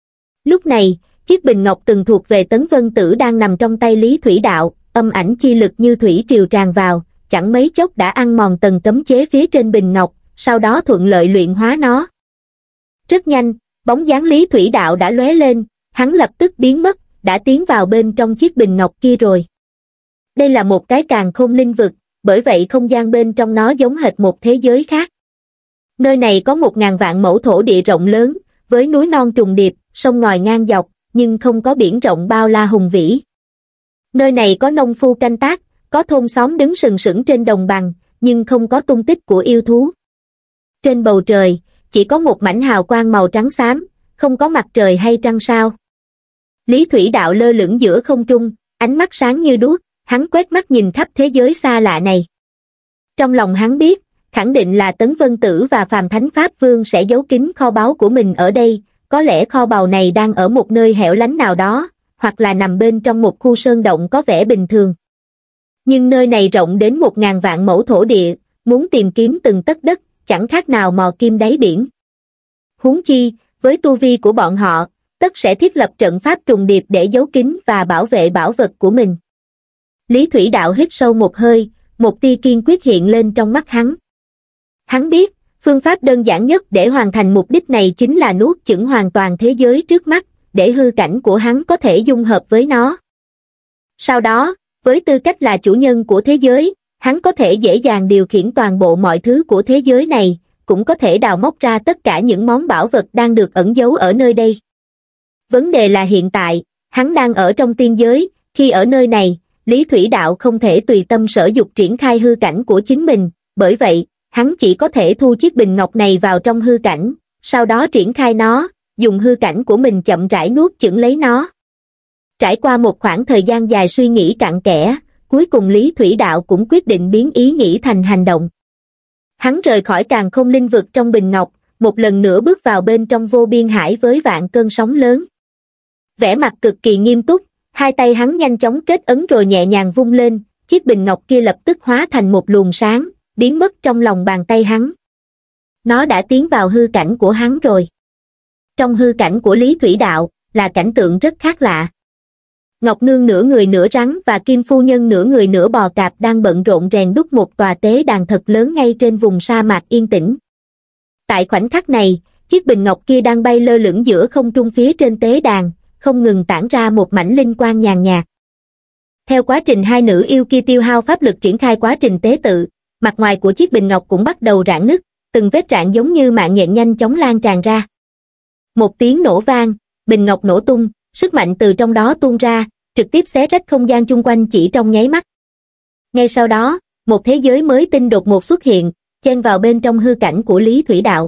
Lúc này, chiếc bình ngọc từng thuộc về Tấn Vân Tử đang nằm trong tay Lý Thủy Đạo, âm ảnh chi lực như thủy triều tràn vào, chẳng mấy chốc đã ăn mòn tầng cấm chế phía trên bình ngọc, sau đó thuận lợi luyện hóa nó. Rất nhanh, bóng dáng Lý Thủy Đạo đã lóe lên, hắn lập tức biến mất, đã tiến vào bên trong chiếc bình ngọc kia rồi. Đây là một cái càn khôn linh vực, bởi vậy không gian bên trong nó giống hệt một thế giới khác. Nơi này có một ngàn vạn mẫu thổ địa rộng lớn, với núi non trùng điệp, sông ngòi ngang dọc, nhưng không có biển rộng bao la hùng vĩ. Nơi này có nông phu canh tác, có thôn xóm đứng sừng sững trên đồng bằng, nhưng không có tung tích của yêu thú. Trên bầu trời, chỉ có một mảnh hào quang màu trắng xám, không có mặt trời hay trăng sao. Lý Thủy Đạo lơ lửng giữa không trung, ánh mắt sáng như đuốc, hắn quét mắt nhìn khắp thế giới xa lạ này. Trong lòng hắn biết, khẳng định là Tấn Vân Tử và Phàm Thánh Pháp Vương sẽ giấu kín kho báu của mình ở đây, có lẽ kho báu này đang ở một nơi hẻo lánh nào đó, hoặc là nằm bên trong một khu sơn động có vẻ bình thường. Nhưng nơi này rộng đến một ngàn vạn mẫu thổ địa, muốn tìm kiếm từng tấc đất, chẳng khác nào mò kim đáy biển. Huống chi, với tu vi của bọn họ, tất sẽ thiết lập trận pháp trùng điệp để giấu kín và bảo vệ bảo vật của mình. Lý Thủy Đạo hít sâu một hơi, một tia kiên quyết hiện lên trong mắt hắn. Hắn biết, phương pháp đơn giản nhất để hoàn thành mục đích này chính là nuốt chửng hoàn toàn thế giới trước mắt, để hư cảnh của hắn có thể dung hợp với nó. Sau đó, với tư cách là chủ nhân của thế giới, hắn có thể dễ dàng điều khiển toàn bộ mọi thứ của thế giới này, cũng có thể đào móc ra tất cả những món bảo vật đang được ẩn giấu ở nơi đây. Vấn đề là hiện tại, hắn đang ở trong tiên giới, khi ở nơi này, Lý Thủy Đạo không thể tùy tâm sở dục triển khai hư cảnh của chính mình, bởi vậy, hắn chỉ có thể thu chiếc bình ngọc này vào trong hư cảnh, sau đó triển khai nó, dùng hư cảnh của mình chậm rãi nuốt chửng lấy nó. Trải qua một khoảng thời gian dài suy nghĩ cặn kẽ, cuối cùng Lý Thủy Đạo cũng quyết định biến ý nghĩ thành hành động. Hắn rời khỏi càn khôn linh vực trong bình ngọc, một lần nữa bước vào bên trong vô biên hải với vạn cơn sóng lớn. Vẻ mặt cực kỳ nghiêm túc, hai tay hắn nhanh chóng kết ấn rồi nhẹ nhàng vung lên, chiếc bình ngọc kia lập tức hóa thành một luồng sáng, biến mất trong lòng bàn tay hắn. Nó đã tiến vào hư cảnh của hắn rồi. Trong hư cảnh của Lý Thủy Đạo, là cảnh tượng rất khác lạ. Ngọc Nương nửa người nửa rắn và Kim Phu Nhân nửa người nửa bò cạp đang bận rộn rèn đúc một tòa tế đàn thật lớn ngay trên vùng sa mạc yên tĩnh. Tại khoảnh khắc này, chiếc bình ngọc kia đang bay lơ lửng giữa không trung phía trên tế đàn, không ngừng tản ra một mảnh linh quang nhàn nhạt. Theo quá trình hai nữ yêu kia tiêu hao pháp lực triển khai quá trình tế tự, mặt ngoài của chiếc bình ngọc cũng bắt đầu rạn nứt, từng vết rạn giống như mạng nhện nhanh chóng lan tràn ra. Một tiếng nổ vang, bình ngọc nổ tung, sức mạnh từ trong đó tuôn ra, trực tiếp xé rách không gian chung quanh chỉ trong nháy mắt. Ngay sau đó, một thế giới mới tinh đột ngột xuất hiện, chen vào bên trong hư cảnh của Lý Thủy Đạo.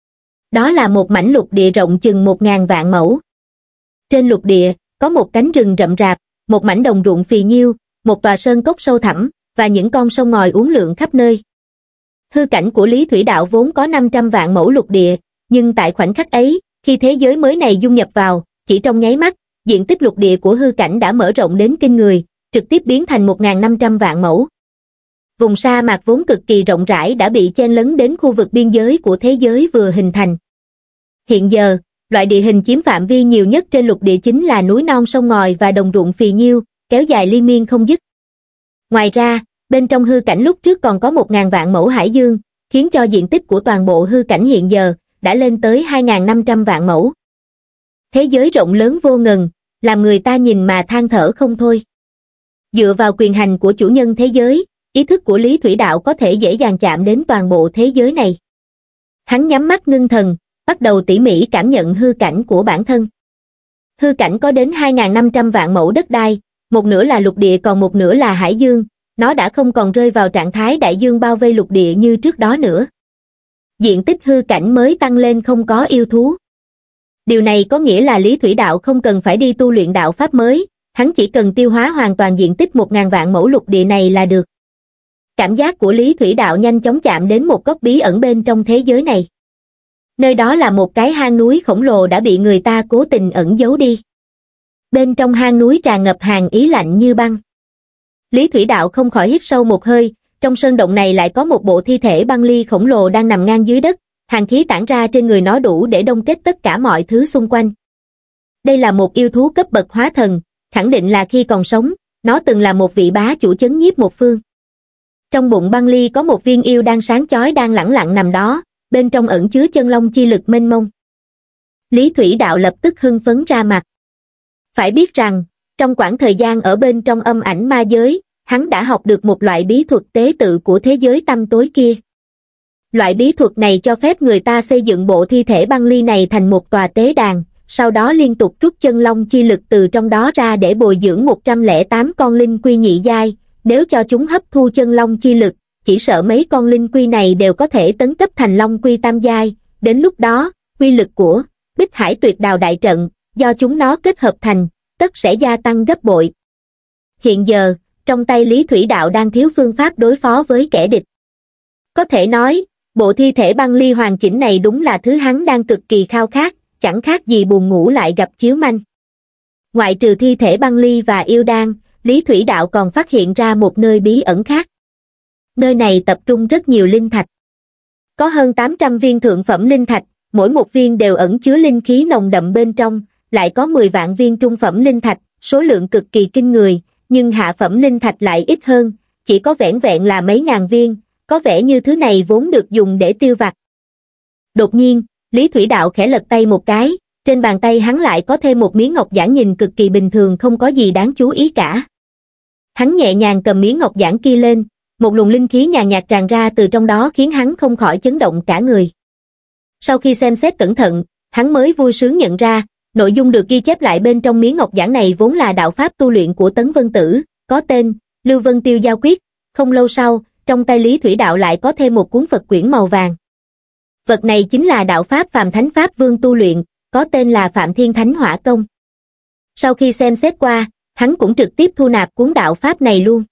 Đó là một mảnh lục địa rộng chừng một ngàn vạn mẫu. Trên lục địa, có một cánh rừng rậm rạp, một mảnh đồng ruộng phì nhiêu, một tòa sơn cốc sâu thẳm, và những con sông ngòi uốn lượn khắp nơi. Hư cảnh của Lý Thủy Đạo vốn có năm trăm vạn mẫu lục địa, nhưng tại khoảnh khắc ấy, khi thế giới mới này dung nhập vào, chỉ trong nháy mắt, diện tích lục địa của hư cảnh đã mở rộng đến kinh người, trực tiếp biến thành một nghìn năm trăm vạn mẫu. Vùng sa mạc vốn cực kỳ rộng rãi đã bị chen lấn đến khu vực biên giới của thế giới vừa hình thành. Hiện giờ, loại địa hình chiếm phạm vi nhiều nhất trên lục địa chính là núi non sông ngòi và đồng ruộng phì nhiêu, kéo dài liên miên không dứt. Ngoài ra, bên trong hư cảnh lúc trước còn có một nghìn vạn mẫu hải dương, khiến cho diện tích của toàn bộ hư cảnh hiện giờ đã lên tới hai nghìn năm trăm vạn mẫu. Thế giới rộng lớn vô ngần, làm người ta nhìn mà than thở không thôi. Dựa vào quyền hành của chủ nhân thế giới, ý thức của Lý Thủy Đạo có thể dễ dàng chạm đến toàn bộ thế giới này. Hắn nhắm mắt ngưng thần, bắt đầu tỉ mỉ cảm nhận hư cảnh của bản thân. Hư cảnh có đến hai nghìn năm trăm vạn mẫu đất đai, một nửa là lục địa còn một nửa là hải dương, nó đã không còn rơi vào trạng thái đại dương bao vây lục địa như trước đó nữa. Diện tích hư cảnh mới tăng lên không có yêu thú. Điều này có nghĩa là Lý Thủy Đạo không cần phải đi tu luyện đạo pháp mới, hắn chỉ cần tiêu hóa hoàn toàn diện tích một ngàn vạn mẫu lục địa này là được. Cảm giác của Lý Thủy Đạo nhanh chóng chạm đến một góc bí ẩn bên trong thế giới này. Nơi đó là một cái hang núi khổng lồ đã bị người ta cố tình ẩn giấu đi. Bên trong hang núi tràn ngập hàn ý lạnh như băng. Lý Thủy Đạo không khỏi hít sâu một hơi, trong sơn động này lại có một bộ thi thể băng ly khổng lồ đang nằm ngang dưới đất, hàn khí tản ra trên người nó đủ để đông kết tất cả mọi thứ xung quanh. Đây là một yêu thú cấp bậc hóa thần, khẳng định là khi còn sống, nó từng là một vị bá chủ chấn nhiếp một phương. Trong bụng băng ly có một viên yêu đang sáng chói đang lẳng lặng nằm đó, bên trong ẩn chứa chân long chi lực mênh mông. Lý Thủy Đạo lập tức hưng phấn ra mặt. Phải biết rằng, trong quãng thời gian ở bên trong âm ảnh ma giới, hắn đã học được một loại bí thuật tế tự của thế giới tăm tối kia. Loại bí thuật này cho phép người ta xây dựng bộ thi thể băng ly này thành một tòa tế đàn, sau đó liên tục rút chân long chi lực từ trong đó ra để bồi dưỡng một trăm lẻ tám con linh quy nhị giai, nếu cho chúng hấp thu chân long chi lực, chỉ sợ mấy con linh quy này đều có thể tấn cấp thành long quy tam giai, đến lúc đó, uy lực của Bích Hải Tuyệt Đào đại trận, do chúng nó kết hợp thành, tất sẽ gia tăng gấp bội. Hiện giờ, trong tay Lý Thủy Đạo đang thiếu phương pháp đối phó với kẻ địch. Có thể nói, bộ thi thể băng ly hoàn chỉnh này đúng là thứ hắn đang cực kỳ khao khát, chẳng khác gì buồn ngủ lại gặp chiếu manh. Ngoại trừ thi thể băng ly và yêu đan, Lý Thủy Đạo còn phát hiện ra một nơi bí ẩn khác. Nơi này tập trung rất nhiều linh thạch. Có hơn tám trăm viên thượng phẩm linh thạch, mỗi một viên đều ẩn chứa linh khí nồng đậm bên trong, lại có mười vạn viên trung phẩm linh thạch, số lượng cực kỳ kinh người, nhưng hạ phẩm linh thạch lại ít hơn, chỉ có vẻn vẹn là mấy ngàn viên, có vẻ như thứ này vốn được dùng để tiêu vặt. Đột nhiên, Lý Thủy Đạo khẽ lật tay một cái, trên bàn tay hắn lại có thêm một miếng ngọc giản nhìn cực kỳ bình thường không có gì đáng chú ý cả. Hắn nhẹ nhàng cầm miếng ngọc giản kia lên, một luồng linh khí nhàn nhạt tràn ra từ trong đó khiến hắn không khỏi chấn động cả người. Sau khi xem xét cẩn thận, hắn mới vui sướng nhận ra, nội dung được ghi chép lại bên trong miếng ngọc giản này vốn là đạo pháp tu luyện của Tấn Vân Tử, có tên Lưu Vân Tiêu Giao Quyết. Không lâu sau, trong tay Lý Thủy Đạo lại có thêm một cuốn Phật quyển màu vàng. Vật này chính là đạo pháp Phạm Thánh Pháp Vương tu luyện, có tên là Phạm Thiên Thánh Hỏa Công. Sau khi xem xét qua, hắn cũng trực tiếp thu nạp cuốn đạo pháp này luôn.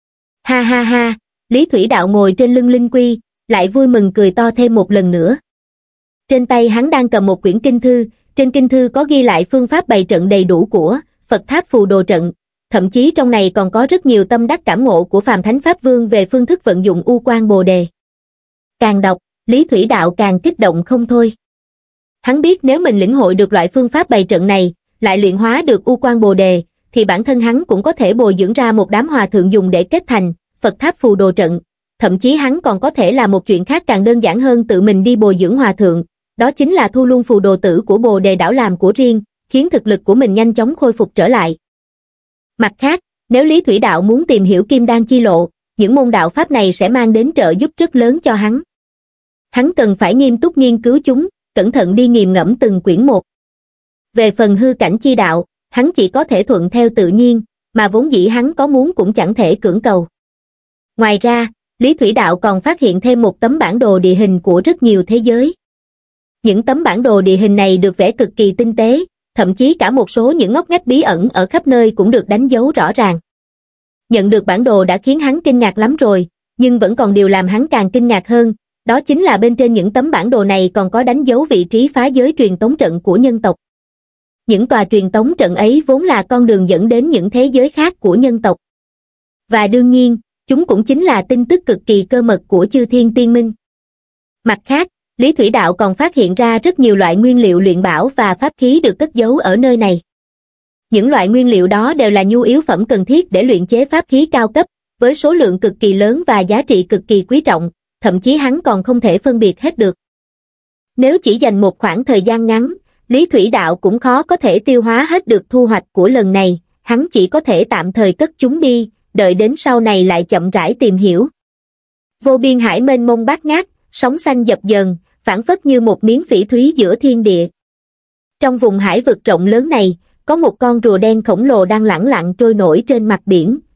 Ha ha ha, Lý Thủy Đạo ngồi trên lưng linh quy, lại vui mừng cười to thêm một lần nữa. Trên tay hắn đang cầm một quyển kinh thư, trên kinh thư có ghi lại phương pháp bày trận đầy đủ của Phật Tháp Phù Đồ Trận, thậm chí trong này còn có rất nhiều tâm đắc cảm ngộ của Phạm Thánh Pháp Vương về phương thức vận dụng U Quan Bồ Đề. Càng đọc, Lý Thủy Đạo càng kích động không thôi. Hắn biết nếu mình lĩnh hội được loại phương pháp bày trận này, lại luyện hóa được U Quan Bồ Đề, thì bản thân hắn cũng có thể bồi dưỡng ra một đám hòa thượng dùng để kết thành Phật Tháp Phù Đồ Trận. Thậm chí hắn còn có thể làm một chuyện khác càng đơn giản hơn tự mình đi bồi dưỡng hòa thượng, đó chính là thu luôn phù đồ tử của Bồ Đề Đảo làm của riêng, khiến thực lực của mình nhanh chóng khôi phục trở lại. Mặt khác, nếu Lý Thủy Đạo muốn tìm hiểu Kim Đan chi lộ, những môn đạo pháp này sẽ mang đến trợ giúp rất lớn cho hắn. Hắn cần phải nghiêm túc nghiên cứu chúng, cẩn thận đi nghiền ngẫm từng quyển một. Về phần hư cảnh chi đạo, hắn chỉ có thể thuận theo tự nhiên, mà vốn dĩ hắn có muốn cũng chẳng thể cưỡng cầu. Ngoài ra, Lý Thủy Đạo còn phát hiện thêm một tấm bản đồ địa hình của rất nhiều thế giới. Những tấm bản đồ địa hình này được vẽ cực kỳ tinh tế, thậm chí cả một số những ngóc ngách bí ẩn ở khắp nơi cũng được đánh dấu rõ ràng. Nhận được bản đồ đã khiến hắn kinh ngạc lắm rồi, nhưng vẫn còn điều làm hắn càng kinh ngạc hơn, đó chính là bên trên những tấm bản đồ này còn có đánh dấu vị trí phá giới truyền tống trận của nhân tộc. Những tòa truyền tống trận ấy vốn là con đường dẫn đến những thế giới khác của nhân tộc. Và đương nhiên, chúng cũng chính là tin tức cực kỳ cơ mật của Chư Thiên Tiên Minh. Mặt khác, Lý Thủy Đạo còn phát hiện ra rất nhiều loại nguyên liệu luyện bảo và pháp khí được cất giấu ở nơi này. Những loại nguyên liệu đó đều là nhu yếu phẩm cần thiết để luyện chế pháp khí cao cấp, với số lượng cực kỳ lớn và giá trị cực kỳ quý trọng, thậm chí hắn còn không thể phân biệt hết được. Nếu chỉ dành một khoảng thời gian ngắn, Lý Thủy Đạo cũng khó có thể tiêu hóa hết được thu hoạch của lần này, hắn chỉ có thể tạm thời cất chúng đi, đợi đến sau này lại chậm rãi tìm hiểu. Vô biên hải mênh mông bát ngát, sóng xanh dập dờn, phảng phất như một miếng phỉ thúy giữa thiên địa. Trong vùng hải vực rộng lớn này, có một con rùa đen khổng lồ đang lẳng lặng trôi nổi trên mặt biển,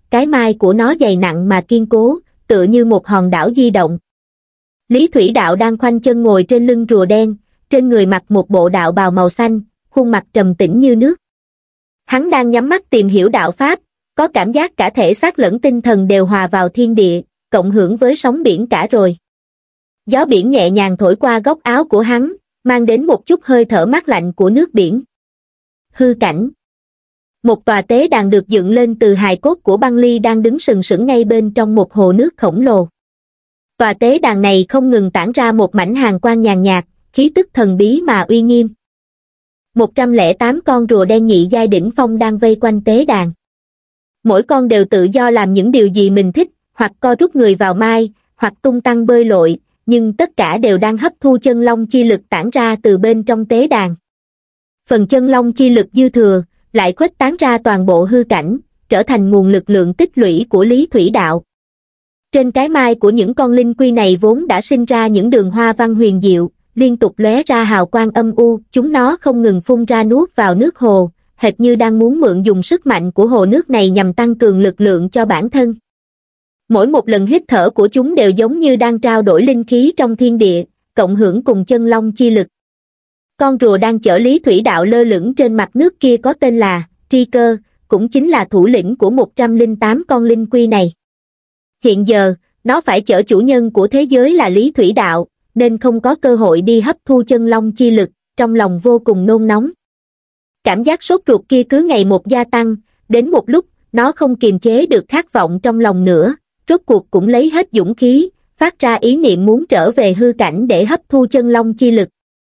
cái mai của nó dày nặng mà kiên cố, tựa như một hòn đảo di động. Lý Thủy Đạo đang khoanh chân ngồi trên lưng rùa đen, trên người mặc một bộ đạo bào màu xanh, khuôn mặt trầm tĩnh như nước. Hắn đang nhắm mắt tìm hiểu đạo pháp, có cảm giác cả thể xác lẫn tinh thần đều hòa vào thiên địa, cộng hưởng với sóng biển cả rồi. Gió biển nhẹ nhàng thổi qua góc áo của hắn, mang đến một chút hơi thở mát lạnh của nước biển. Hư cảnh. Một tòa tế đàn được dựng lên từ hài cốt của băng ly đang đứng sừng sững ngay bên trong một hồ nước khổng lồ. Tòa tế đàn này không ngừng tản ra một mảnh hàn quang nhàn nhạt, khí tức thần bí mà uy nghiêm. một trăm lẻ tám con rùa đen nhị giai đỉnh phong đang vây quanh tế đàn. Mỗi con đều tự do làm những điều gì mình thích, hoặc co rút người vào mai, hoặc tung tăng bơi lội, nhưng tất cả đều đang hấp thu chân long chi lực tản ra từ bên trong tế đàn. Phần chân long chi lực dư thừa, lại khuếch tán ra toàn bộ hư cảnh, trở thành nguồn lực lượng tích lũy của Lý Thủy Đạo. Trên cái mai của những con linh quy này vốn đã sinh ra những đường hoa văn huyền diệu, liên tục lóe ra hào quang âm u, chúng nó không ngừng phun ra nuốt vào nước hồ, hệt như đang muốn mượn dùng sức mạnh của hồ nước này nhằm tăng cường lực lượng cho bản thân. Mỗi một lần hít thở của chúng đều giống như đang trao đổi linh khí trong thiên địa, cộng hưởng cùng chân long chi lực. Con rùa đang chở Lý Thủy Đạo lơ lửng trên mặt nước kia có tên là Tri Cơ, cũng chính là thủ lĩnh của một trăm lẻ tám con linh quy này. Hiện giờ, nó phải chở chủ nhân của thế giới là Lý Thủy Đạo, nên không có cơ hội đi hấp thu chân long chi lực, trong lòng vô cùng nôn nóng. Cảm giác sốt ruột kia cứ ngày một gia tăng, đến một lúc, nó không kiềm chế được khát vọng trong lòng nữa, rốt cuộc cũng lấy hết dũng khí, phát ra ý niệm muốn trở về hư cảnh để hấp thu chân long chi lực.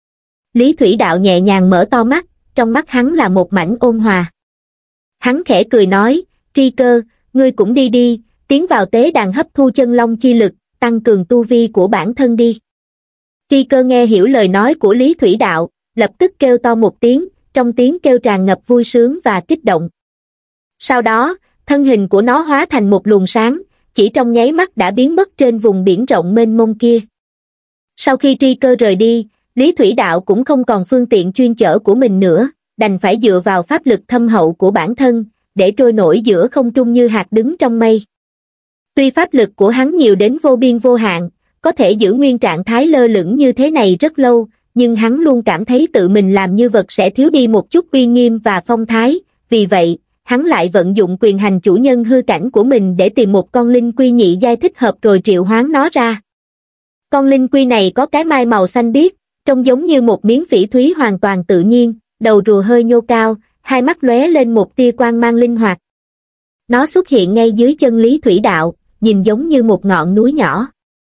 Lý Thủy Đạo nhẹ nhàng mở to mắt, trong mắt hắn là một mảnh ôn hòa. Hắn khẽ cười nói, Tri Cơ, ngươi cũng đi đi, tiến vào tế đàn hấp thu chân long chi lực, tăng cường tu vi của bản thân đi. Tri Cơ nghe hiểu lời nói của Lý Thủy Đạo, lập tức kêu to một tiếng, trong tiếng kêu tràn ngập vui sướng và kích động. Sau đó, thân hình của nó hóa thành một luồng sáng, chỉ trong nháy mắt đã biến mất trên vùng biển rộng mênh mông kia. Sau khi Tri Cơ rời đi, Lý Thủy Đạo cũng không còn phương tiện chuyên chở của mình nữa, đành phải dựa vào pháp lực thâm hậu của bản thân, để trôi nổi giữa không trung như hạt đứng trong mây. Tuy pháp lực của hắn nhiều đến vô biên vô hạn, có thể giữ nguyên trạng thái lơ lửng như thế này rất lâu, nhưng hắn luôn cảm thấy tự mình làm như vật sẽ thiếu đi một chút uy nghiêm và phong thái, vì vậy, hắn lại vận dụng quyền hành chủ nhân hư cảnh của mình để tìm một con linh quy nhị giai thích hợp rồi triệu hoán nó ra. Con linh quy này có cái mai màu xanh biếc, trông giống như một miếng phỉ thúy hoàn toàn tự nhiên, đầu rùa hơi nhô cao, hai mắt lóe lên một tia quang mang linh hoạt. Nó xuất hiện ngay dưới chân Lý Thủy Đạo, nhìn giống như một ngọn núi nhỏ.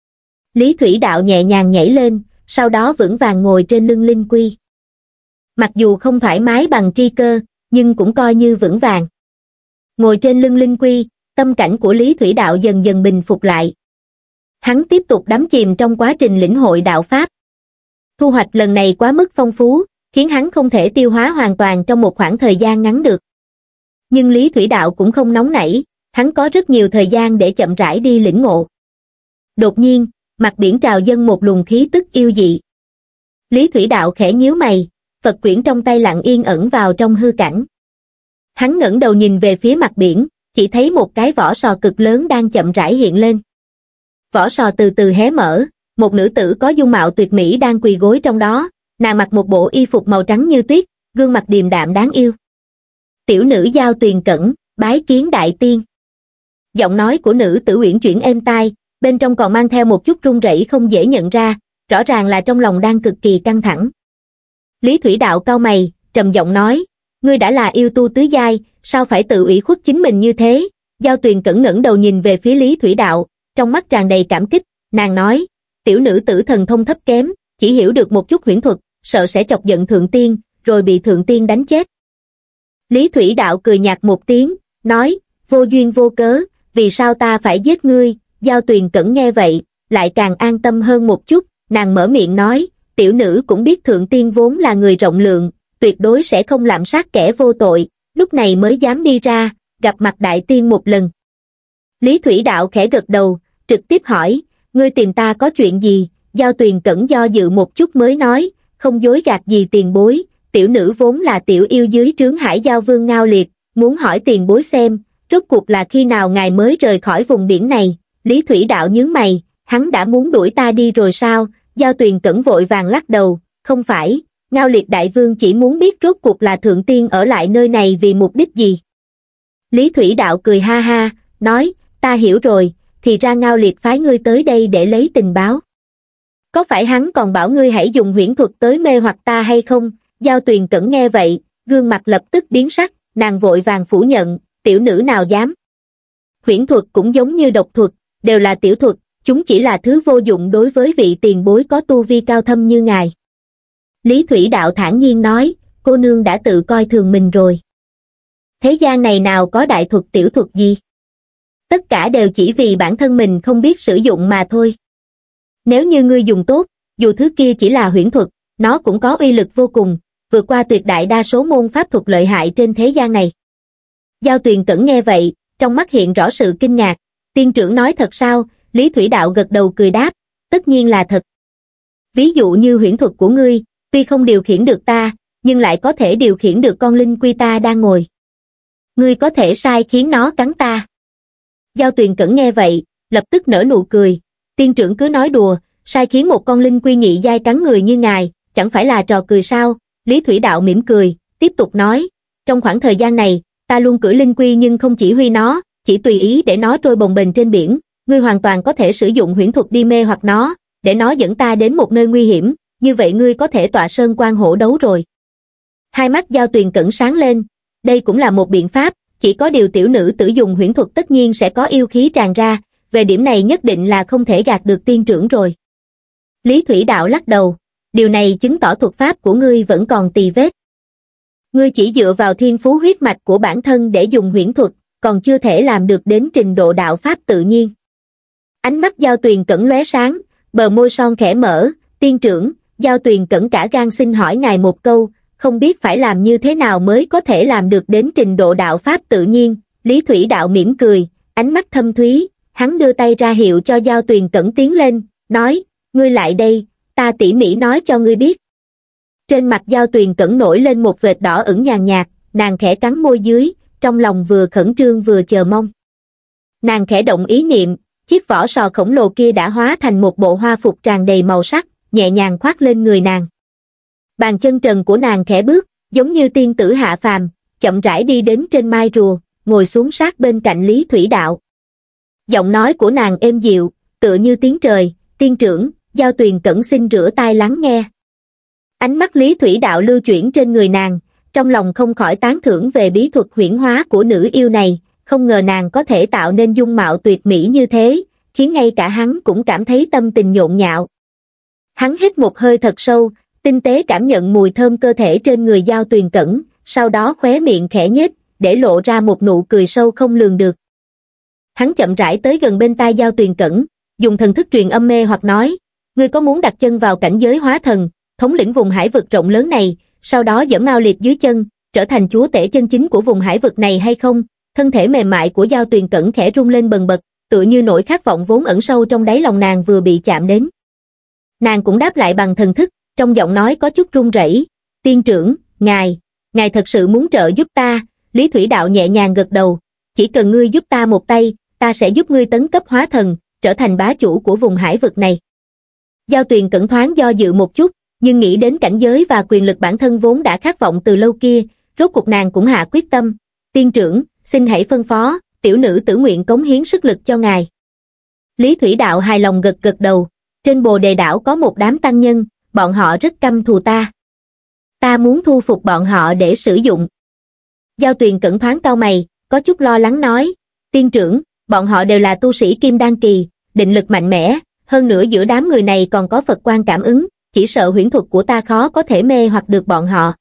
Lý Thủy Đạo nhẹ nhàng nhảy lên, sau đó vững vàng ngồi trên lưng linh quy. Mặc dù không thoải mái bằng Tri Cơ, nhưng cũng coi như vững vàng. Ngồi trên lưng linh quy, tâm cảnh của Lý Thủy Đạo dần dần bình phục lại. Hắn tiếp tục đắm chìm trong quá trình lĩnh hội đạo pháp. Thu hoạch lần này quá mức phong phú, khiến hắn không thể tiêu hóa hoàn toàn trong một khoảng thời gian ngắn được. Nhưng Lý Thủy Đạo cũng không nóng nảy, hắn có rất nhiều thời gian để chậm rãi đi lĩnh ngộ. Đột nhiên, mặt biển trào dâng một luồng khí tức yêu dị. Lý Thủy Đạo khẽ nhíu mày, Phật quyển trong tay lặng yên ẩn vào trong hư cảnh. Hắn ngẩng đầu nhìn về phía mặt biển, chỉ thấy một cái vỏ sò cực lớn đang chậm rãi hiện lên. Vỏ sò từ từ hé mở, một nữ tử có dung mạo tuyệt mỹ đang quỳ gối trong đó, nàng mặc một bộ y phục màu trắng như tuyết, gương mặt điềm đạm đáng yêu. Tiểu nữ Giao Tuyền Cẩn, bái kiến đại tiên. Giọng nói của nữ tử uyển chuyển êm tai, bên trong còn mang theo một chút run rẩy không dễ nhận ra, rõ ràng là trong lòng đang cực kỳ căng thẳng. Lý Thủy Đạo cau mày, trầm giọng nói, ngươi đã là yêu tu tứ giai, sao phải tự ủy khuất chính mình như thế? Giao Tuyền Cẩn ngẩng đầu nhìn về phía Lý Thủy Đạo, trong mắt tràn đầy cảm kích, nàng nói, tiểu nữ tử thần thông thấp kém, chỉ hiểu được một chút huyễn thuật, sợ sẽ chọc giận thượng tiên, rồi bị thượng tiên đánh chết. Lý Thủy Đạo cười nhạt một tiếng, nói, vô duyên vô cớ, vì sao ta phải giết ngươi? Giao Tuyền Cẩn nghe vậy, lại càng an tâm hơn một chút, nàng mở miệng nói, tiểu nữ cũng biết thượng tiên vốn là người rộng lượng, tuyệt đối sẽ không lạm sát kẻ vô tội, lúc này mới dám đi ra, gặp mặt đại tiên một lần. Lý Thủy Đạo khẽ gật đầu, trực tiếp hỏi, ngươi tìm ta có chuyện gì? Giao Tuyền Cẩn do dự một chút mới nói, không dối gạt gì tiền bối, tiểu nữ vốn là tiểu yêu dưới trướng Hải Giao Vương Ngao Liệt, muốn hỏi tiền bối xem, rốt cuộc là khi nào ngài mới rời khỏi vùng biển này? Lý Thủy Đạo nhướng mày, hắn đã muốn đuổi ta đi rồi sao? Giao Tuyền Cẩn vội vàng lắc đầu, không phải, Ngao Liệt Đại Vương chỉ muốn biết rốt cuộc là Thượng Tiên ở lại nơi này vì mục đích gì. Lý Thủy Đạo cười ha ha, nói, ta hiểu rồi, thì ra Ngao Liệt phái ngươi tới đây để lấy tình báo. Có phải hắn còn bảo ngươi hãy dùng huyễn thuật tới mê hoặc ta hay không? Giao Tuyền Cẩn nghe vậy, gương mặt lập tức biến sắc, nàng vội vàng phủ nhận, tiểu nữ nào dám. Huyễn thuật cũng giống như độc thuật, đều là tiểu thuật, chúng chỉ là thứ vô dụng đối với vị tiền bối có tu vi cao thâm như ngài. Lý Thủy Đạo thản nhiên nói, cô nương đã tự coi thường mình rồi. Thế gian này nào có đại thuật tiểu thuật gì? Tất cả đều chỉ vì bản thân mình không biết sử dụng mà thôi. Nếu như ngươi dùng tốt, dù thứ kia chỉ là huyễn thuật, nó cũng có uy lực vô cùng, vượt qua tuyệt đại đa số môn pháp thuật lợi hại trên thế gian này. Giao Tuyền Cẩn nghe vậy, trong mắt hiện rõ sự kinh ngạc, tiên trưởng nói thật sao? Lý Thủy Đạo gật đầu cười đáp, tất nhiên là thật. Ví dụ như huyễn thuật của ngươi, tuy không điều khiển được ta, nhưng lại có thể điều khiển được con linh quy ta đang ngồi. Ngươi có thể sai khiến nó cắn ta. Giao Tuyền Cẩn nghe vậy, lập tức nở nụ cười, tiên trưởng cứ nói đùa, sai khiến một con linh quy nhị giai cắn người như ngài, chẳng phải là trò cười sao? Lý Thủy Đạo mỉm cười, tiếp tục nói, trong khoảng thời gian này, ta luôn cưỡi linh quy nhưng không chỉ huy nó, chỉ tùy ý để nó trôi bồng bềnh trên biển, ngươi hoàn toàn có thể sử dụng huyễn thuật đi mê hoặc nó, để nó dẫn ta đến một nơi nguy hiểm, như vậy ngươi có thể tọa sơn quan hổ đấu rồi. Hai mắt Giao Tuyền Cẩn sáng lên, đây cũng là một biện pháp, chỉ có điều tiểu nữ tử dùng huyễn thuật tất nhiên sẽ có yêu khí tràn ra, về điểm này nhất định là không thể gạt được tiên trưởng rồi. Lý Thủy Đạo lắc đầu, điều này chứng tỏ thuật pháp của ngươi vẫn còn tì vết. Ngươi chỉ dựa vào thiên phú huyết mạch của bản thân để dùng huyễn thuật, còn chưa thể làm được đến trình độ đạo pháp tự nhiên. Ánh mắt Giao Tuyền Cẩn lóe sáng, bờ môi son khẽ mở, tiên trưởng, Giao Tuyền Cẩn cả gan xin hỏi ngài một câu, không biết phải làm như thế nào mới có thể làm được đến trình độ đạo pháp tự nhiên. Lý Thủy Đạo mỉm cười, ánh mắt thâm thúy, hắn đưa tay ra hiệu cho Giao Tuyền Cẩn tiến lên, nói, ngươi lại đây, ta tỉ mỉ nói cho ngươi biết. Trên mặt Giao Tuyền Cẩn nổi lên một vệt đỏ ửng nhàn nhạt, nàng khẽ cắn môi dưới, trong lòng vừa khẩn trương vừa chờ mong. Nàng khẽ động ý niệm, chiếc vỏ sò khổng lồ kia đã hóa thành một bộ hoa phục tràn đầy màu sắc, nhẹ nhàng khoác lên người nàng. Bàn chân trần của nàng khẽ bước, giống như tiên tử hạ phàm, chậm rãi đi đến trên mai rùa, ngồi xuống sát bên cạnh Lý Thủy Đạo. Giọng nói của nàng êm dịu, tựa như tiếng trời, tiên trưởng, Giao Tuyền Cẩn xin rửa tai lắng nghe. Ánh mắt Lý Thủy Đạo lưu chuyển trên người nàng, trong lòng không khỏi tán thưởng về bí thuật huyễn hóa của nữ yêu này, không ngờ nàng có thể tạo nên dung mạo tuyệt mỹ như thế, khiến ngay cả hắn cũng cảm thấy tâm tình nhộn nhạo. Hắn hít một hơi thật sâu, tinh tế cảm nhận mùi thơm cơ thể trên người Giao Tuyền Cẩn, sau đó khóe miệng khẽ nhếch, để lộ ra một nụ cười sâu không lường được. Hắn chậm rãi tới gần bên tai Giao Tuyền Cẩn, dùng thần thức truyền âm mê hoặc nói, ngươi có muốn đặt chân vào cảnh giới hóa thần, thống lĩnh vùng hải vực rộng lớn này, sau đó dẫm Ngao Liệt dưới chân, trở thành chúa tể chân chính của vùng hải vực này hay không? Thân thể mềm mại của Giao Tuyền Cẩn khẽ rung lên bần bật, tựa như nỗi khát vọng vốn ẩn sâu trong đáy lòng nàng vừa bị chạm đến. Nàng cũng đáp lại bằng thần thức, trong giọng nói có chút run rẩy, tiên trưởng, ngài, ngài thật sự muốn trợ giúp ta? Lý Thủy Đạo nhẹ nhàng gật đầu, chỉ cần ngươi giúp ta một tay, ta sẽ giúp ngươi tấn cấp hóa thần, trở thành bá chủ của vùng hải vực này. Giao Tuyền Cẩn thoáng do dự một chút, nhưng nghĩ đến cảnh giới và quyền lực bản thân vốn đã khát vọng từ lâu kia, rốt cuộc nàng cũng hạ quyết tâm, tiên trưởng, xin hãy phân phó, tiểu nữ tử nguyện cống hiến sức lực cho ngài. Lý Thủy Đạo hài lòng gật gật đầu, trên Bồ Đề đảo có một đám tăng nhân, bọn họ rất căm thù ta. Ta muốn thu phục bọn họ để sử dụng. Giao Tuyền Cẩn thoáng cau mày, có chút lo lắng nói, tiên trưởng, bọn họ đều là tu sĩ kim đan kỳ, định lực mạnh mẽ, hơn nữa giữa đám người này còn có Phật quan cảm ứng, chỉ sợ huyễn thuật của ta khó có thể mê hoặc được bọn họ.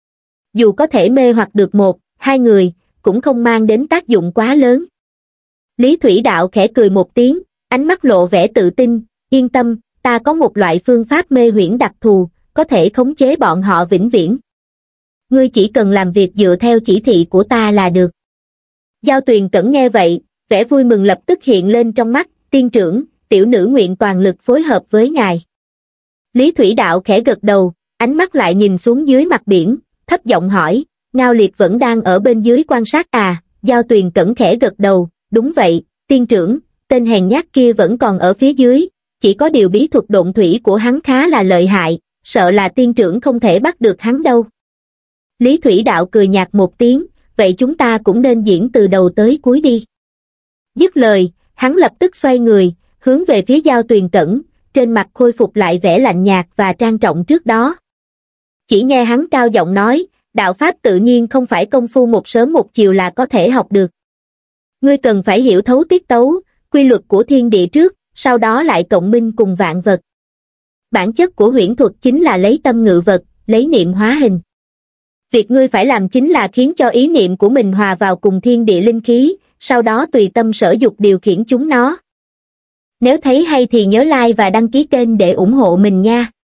Dù có thể mê hoặc được một, hai người, cũng không mang đến tác dụng quá lớn. Lý Thủy Đạo khẽ cười một tiếng, ánh mắt lộ vẻ tự tin, yên tâm, ta có một loại phương pháp mê huyễn đặc thù, có thể khống chế bọn họ vĩnh viễn. Ngươi chỉ cần làm việc dựa theo chỉ thị của ta là được. Giao Tuyền Cẩn nghe vậy, vẻ vui mừng lập tức hiện lên trong mắt, tiên trưởng, tiểu nữ nguyện toàn lực phối hợp với ngài. Lý Thủy Đạo khẽ gật đầu, ánh mắt lại nhìn xuống dưới mặt biển, thấp giọng hỏi, Ngao Liệt vẫn đang ở bên dưới quan sát à? Giao Tuyền Cẩn khẽ gật đầu, đúng vậy, tiên trưởng, tên hèn nhát kia vẫn còn ở phía dưới, chỉ có điều bí thuật độn thủy của hắn khá là lợi hại, sợ là tiên trưởng không thể bắt được hắn đâu. Lý Thủy Đạo cười nhạt một tiếng, vậy chúng ta cũng nên diễn từ đầu tới cuối đi. Dứt lời, hắn lập tức xoay người, hướng về phía Giao Tuyền Cẩn, trên mặt khôi phục lại vẻ lạnh nhạt và trang trọng trước đó. Chỉ nghe hắn cao giọng nói, đạo pháp tự nhiên không phải công phu một sớm một chiều là có thể học được. Ngươi cần phải hiểu thấu tiết tấu, quy luật của thiên địa trước, sau đó lại cộng minh cùng vạn vật. Bản chất của huyễn thuật chính là lấy tâm ngự vật, lấy niệm hóa hình. Việc ngươi phải làm chính là khiến cho ý niệm của mình hòa vào cùng thiên địa linh khí, sau đó tùy tâm sở dục điều khiển chúng nó. Nếu thấy hay thì nhớ like và đăng ký kênh để ủng hộ mình nha.